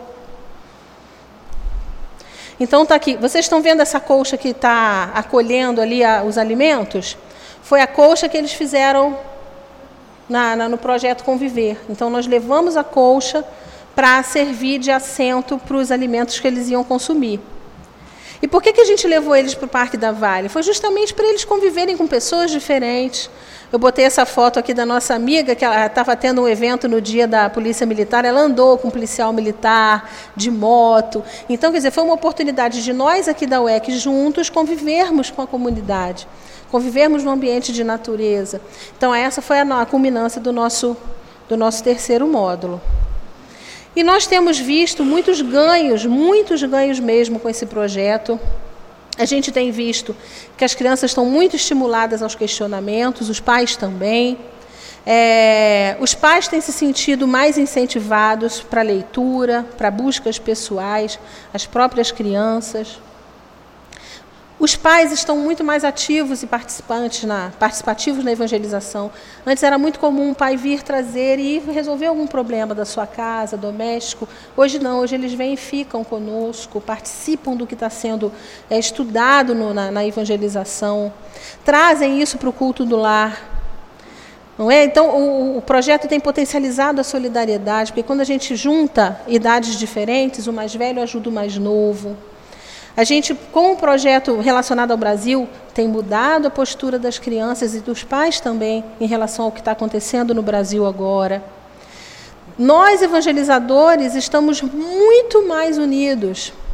Então está aqui, vocês estão vendo essa colcha que está acolhendo ali a, os alimentos? Foi a colcha que eles fizeram na, na, no projeto Conviver. Então nós levamos a colcha para servir de assento para os alimentos que eles iam consumir. E por que, que a gente levou eles para o Parque da Vale? Foi justamente para eles conviverem com pessoas diferentes. Eu botei essa foto aqui da nossa amiga, que ela estava tendo um evento no dia da Polícia Militar, ela andou com um policial militar, de moto. Então, quer dizer, foi uma oportunidade de nós aqui da U E C juntos convivermos com a comunidade, convivermos no ambiente de natureza. Então, essa foi a, a culminância do nosso, do nosso terceiro módulo. E nós temos visto muitos ganhos, muitos ganhos mesmo com esse projeto. A gente tem visto que as crianças estão muito estimuladas aos questionamentos, os pais também. É, os pais têm se sentido mais incentivados para a leitura, para buscas pessoais, as próprias crianças. Os pais estão muito mais ativos e participantes na, participativos na evangelização. Antes era muito comum um pai vir trazer e resolver algum problema da sua casa, doméstico. Hoje não, hoje eles vêm e ficam conosco, participam do que está sendo é, estudado no, na, na evangelização, trazem isso para o culto do lar. Não é? Então, o, o projeto tem potencializado a solidariedade, porque quando a gente junta idades diferentes, o mais velho ajuda o mais novo. A gente, com o projeto relacionado ao Brasil, tem mudado a postura das crianças e dos pais também em relação ao que está acontecendo no Brasil agora. Nós, evangelizadores, estamos muito mais unidos,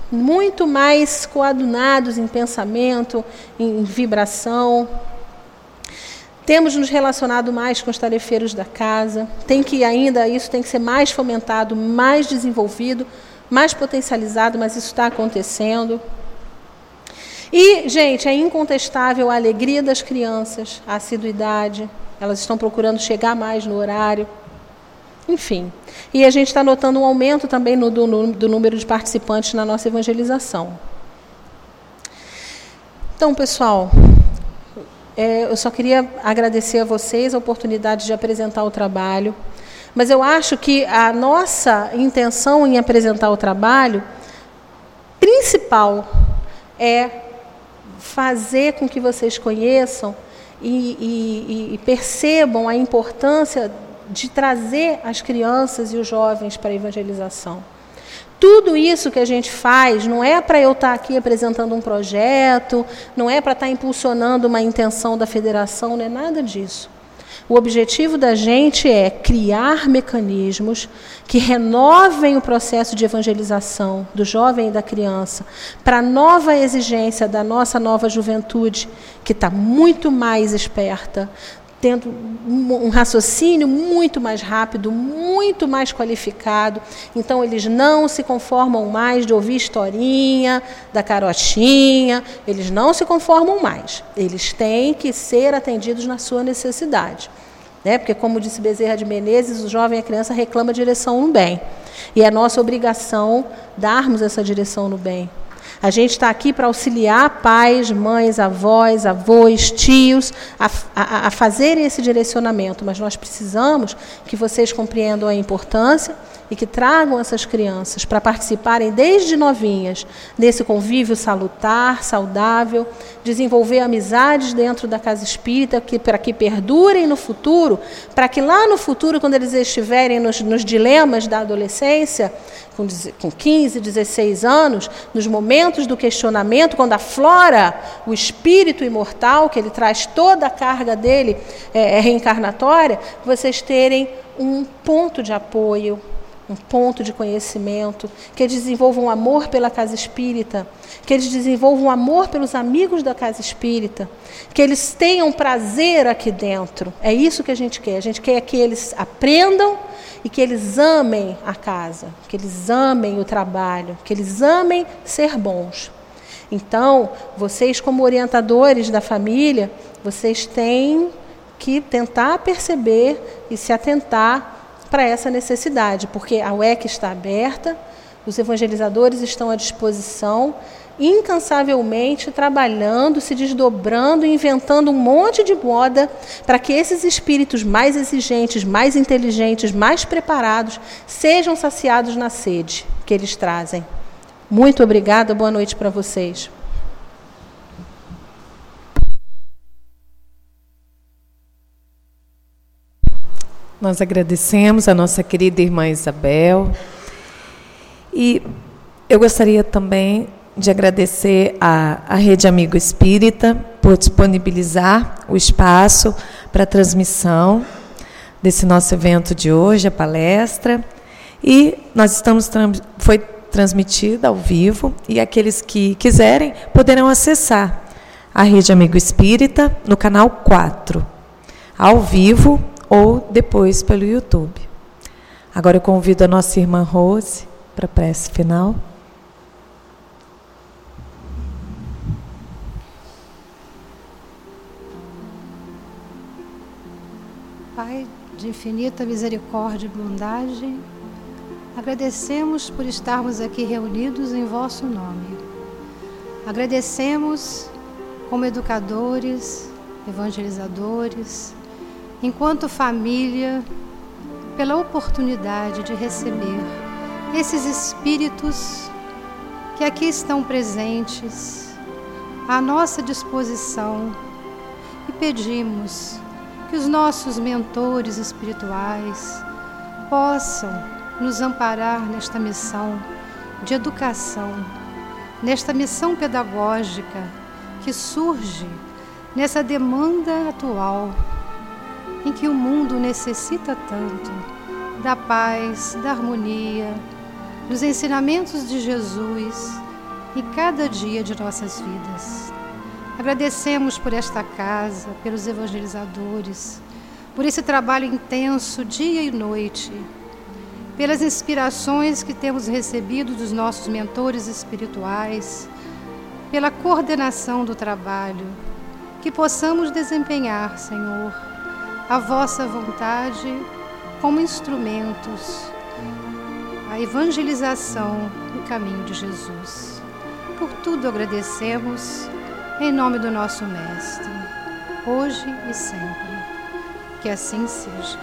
muito mais coadunados em pensamento, em vibração. Temos nos relacionado mais com os tarefeiros da casa. Tem que ainda, isso tem que ser mais fomentado, mais desenvolvido, mais potencializado, mas isso está acontecendo. E, gente, é incontestável a alegria das crianças, a assiduidade. Elas estão procurando chegar mais no horário. Enfim. E a gente está notando um aumento também no, do, do número de participantes na nossa evangelização. Então, pessoal, é, eu só queria agradecer a vocês a oportunidade de apresentar o trabalho. Mas eu acho que a nossa intenção em apresentar o trabalho principal é fazer com que vocês conheçam e, e, e percebam a importância de trazer as crianças e os jovens para a evangelização. Tudo isso que a gente faz não é para eu estar aqui apresentando um projeto, não é para estar impulsionando uma intenção da federação, não é nada disso. O objetivo da gente é criar mecanismos que renovem o processo de evangelização do jovem e da criança para a nova exigência da nossa nova juventude, que está muito mais esperta, tendo um raciocínio muito mais rápido, muito mais qualificado. Então, eles não se conformam mais de ouvir historinha da carotinha, eles não se conformam mais. Eles têm que ser atendidos na sua necessidade. Né? Porque, como disse Bezerra de Menezes, o jovem e a criança reclama direção no bem. E é nossa obrigação darmos essa direção no bem. A gente está aqui para auxiliar pais, mães, avós, avós, tios, a, a, a fazerem esse direcionamento, mas nós precisamos que vocês compreendam a importância e que tragam essas crianças para participarem desde novinhas nesse convívio salutar, saudável, desenvolver amizades dentro da casa espírita, que, para que perdurem no futuro, para que lá no futuro, quando eles estiverem nos, nos dilemas da adolescência, com, com quinze, dezesseis anos, nos momentos do questionamento, quando aflora o espírito imortal, que ele traz toda a carga dele é, reencarnatória, vocês terem um ponto de apoio, um ponto de conhecimento, que eles desenvolvam um amor pela casa espírita, que eles desenvolvam um amor pelos amigos da casa espírita, que eles tenham prazer aqui dentro. É isso que a gente quer. A gente quer que eles aprendam e que eles amem a casa, que eles amem o trabalho, que eles amem ser bons. Então, vocês como orientadores da família, vocês têm que tentar perceber e se atentar para essa necessidade, porque a U E C está aberta, os evangelizadores estão à disposição, incansavelmente trabalhando, se desdobrando, inventando um monte de moda para que esses espíritos mais exigentes, mais inteligentes, mais preparados, sejam saciados na sede que eles trazem. Muito obrigada, boa noite para vocês. Nós agradecemos a nossa querida irmã Isabel. E eu gostaria também de agradecer à, à Rede Amigo Espírita por disponibilizar o espaço para a transmissão desse nosso evento de hoje, a palestra. E nós estamos foi transmitida ao vivo, e aqueles que quiserem poderão acessar a Rede Amigo Espírita no canal quatro, ao vivo, ou depois pelo YouTube. Agora eu convido a nossa irmã Rose para a prece final. Pai de infinita misericórdia e bondade, agradecemos por estarmos aqui reunidos em vosso nome. Agradecemos como educadores, evangelizadores, enquanto família, pela oportunidade de receber esses espíritos que aqui estão presentes, à nossa disposição, e pedimos que os nossos mentores espirituais possam nos amparar nesta missão de educação, nesta missão pedagógica que surge nessa demanda atual, em que o mundo necessita tanto da paz, da harmonia, dos ensinamentos de Jesus, em cada dia de nossas vidas. Agradecemos por esta casa, pelos evangelizadores, por esse trabalho intenso dia e noite, pelas inspirações que temos recebido dos nossos mentores espirituais, pela coordenação do trabalho, que possamos desempenhar, Senhor, a vossa vontade como instrumentos, a evangelização no caminho de Jesus. Por tudo agradecemos, em nome do nosso Mestre, hoje e sempre. Que assim seja.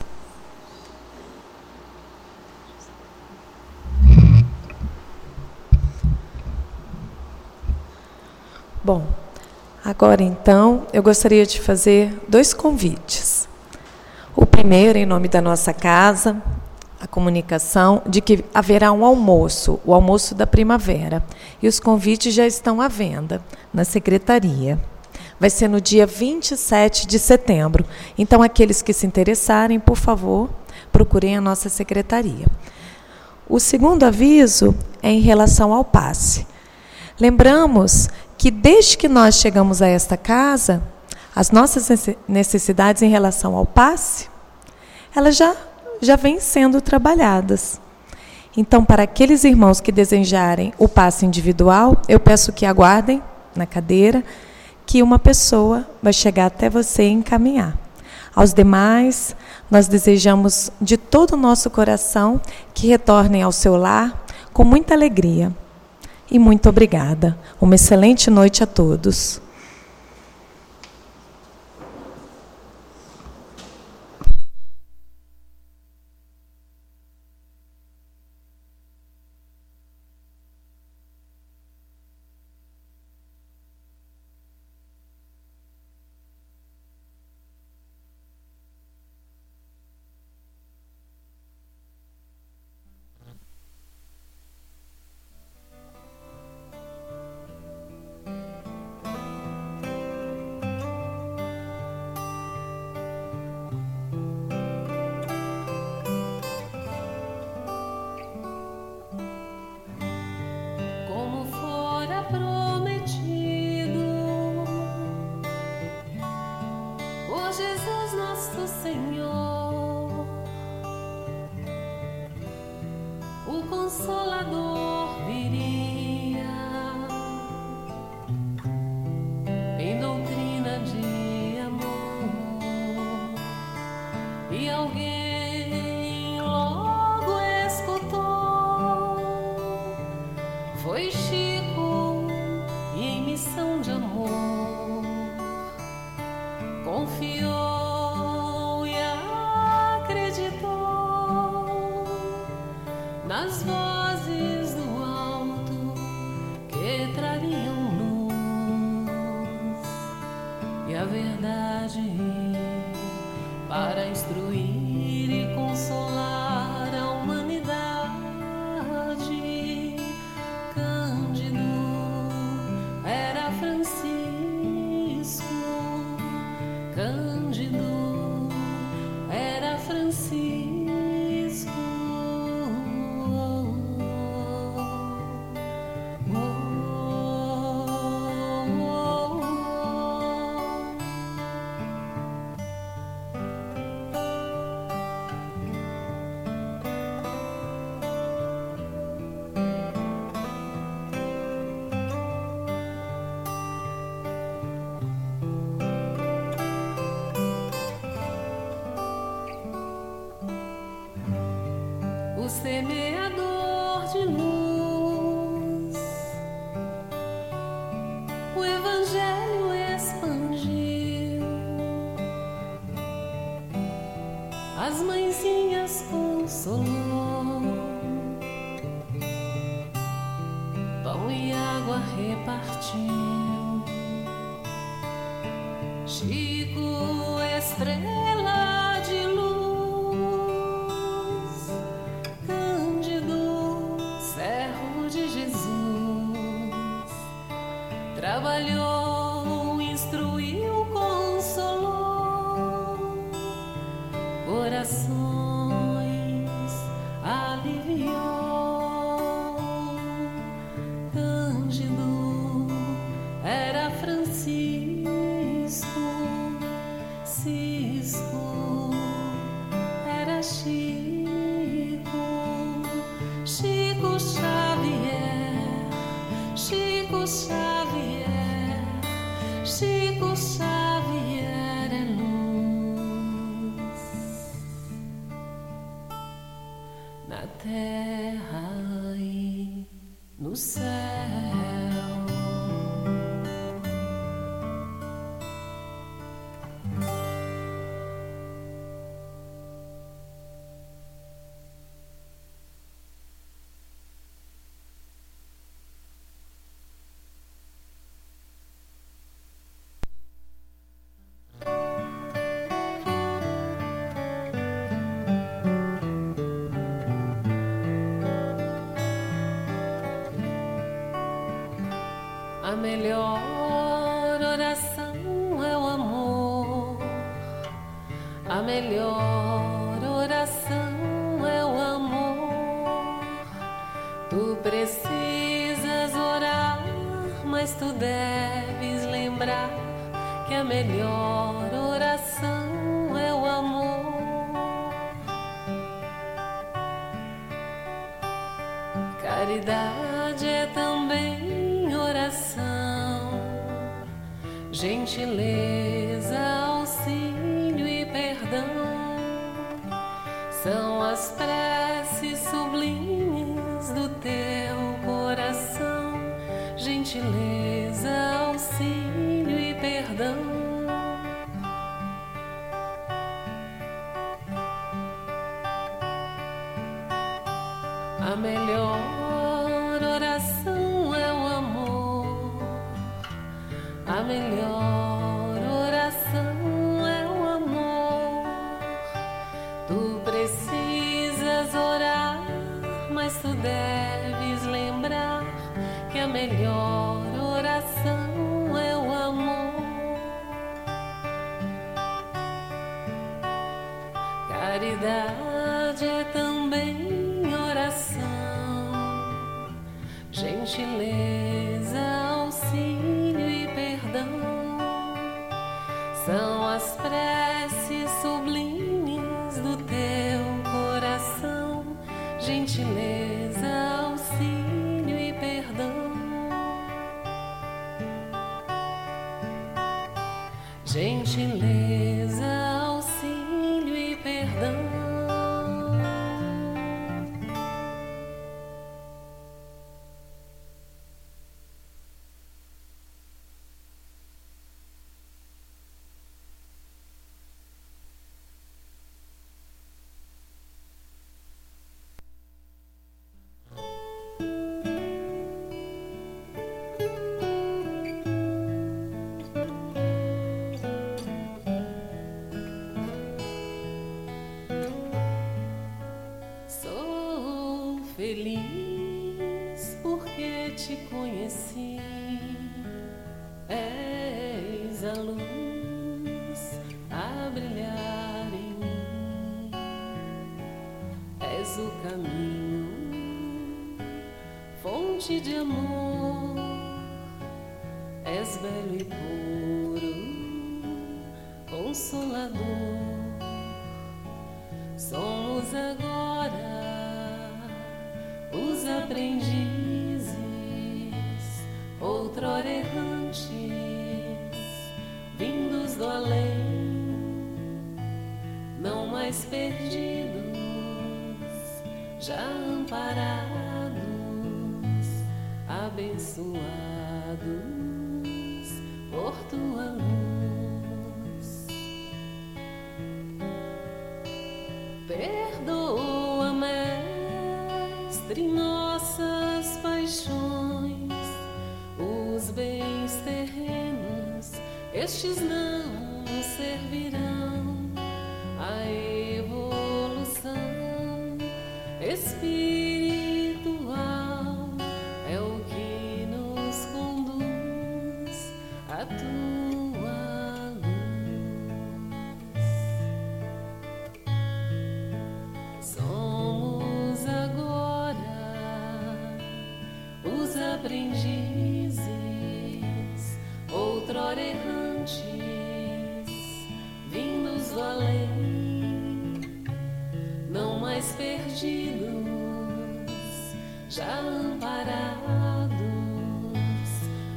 Bom, agora então eu gostaria de fazer dois convites. O primeiro, em nome da nossa casa, a comunicação de que haverá um almoço, o almoço da primavera. E os convites já estão à venda na secretaria. Vai ser no dia vinte e sete de setembro. Então, aqueles que se interessarem, por favor, procurem a nossa secretaria. O segundo aviso é em relação ao passe. Lembramos que desde que nós chegamos a esta casa, as nossas necessidades em relação ao passe, elas já, já vêm sendo trabalhadas. Então, para aqueles irmãos que desejarem o passe individual, eu peço que aguardem na cadeira, que uma pessoa vai chegar até você e encaminhar. Aos demais, nós desejamos de todo o nosso coração que retornem ao seu lar com muita alegria. E muito obrigada. Uma excelente noite a todos. Semeador de luz, o Evangelho expandiu, as mãezinhas consolou, pão e água repartiu, Chico, estrela de luz, trabalhou, instruiu, consolou, corações aliviou. Xavier, Chico Xavier é luz na terra e no céu. A melhor oração é o amor. A melhor oração é o amor. Tu precisas orar, mas tu deves lembrar que a melhor oração é o amor. Caridade é também oração, gentileza, auxílio e perdão. São as preces sublimes do teu coração, gentileza, auxílio e perdão. A melhor oração é o amor. A melhor oração é o amor. Tu precisas orar, mas tu deves lembrar que a melhor oração é o amor. Caridade é também oração, gentileza, auxílio e perdão. São as preces sublimes do teu coração, gentileza, auxílio e perdão. Gentileza, auxílio e perdão. Feliz porque te conheci, és a luz a brilhar em mim, és o caminho, fonte de amor, és belo e puro, consolador. Somos agora os aprendizes, outrora errantes, vindos do além, não mais perdidos, já amparados, abençoados por tua luz. Perdoa, Mestre, nossas paixões, os bens terrenos, estes não servirão à evolução espiritual, é o que nos conduz a tua luz. Somos agora os aprendizes, outrora errantes, vindos do além, não mais perdidos, já amparados,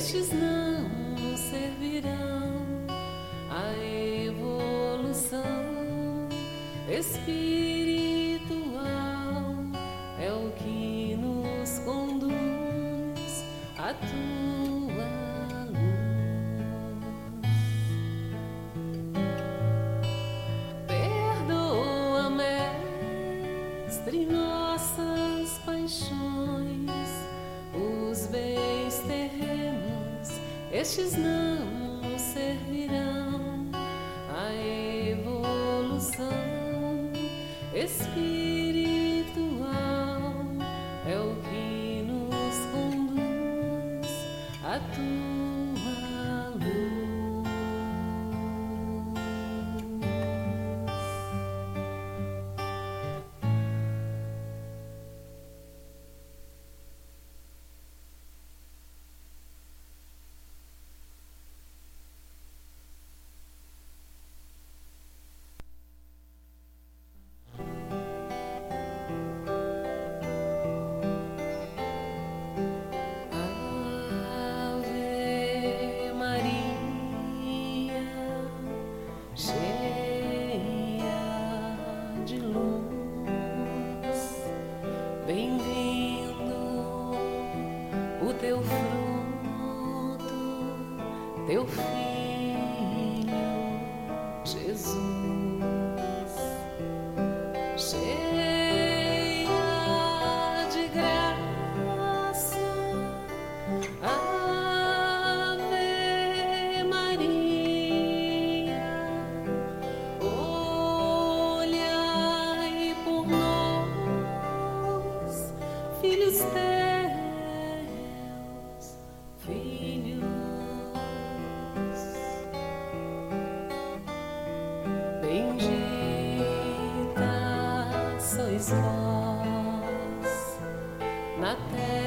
estes não servirão à evolução espiritual. É o que nos conduz à tua luz. Perdoa, Mestre, nossas paixões, os bens terrenos, estes não servirão à evolução espiritual. É o que nos conduz à tua luz. Ave Maria, cheia de luz, bem-vindo o teu fruto, teu filho Jesus. Cheia de graça, Ave Maria, olhai por nós, filhos teus, filhos. Bendita sois vós na terra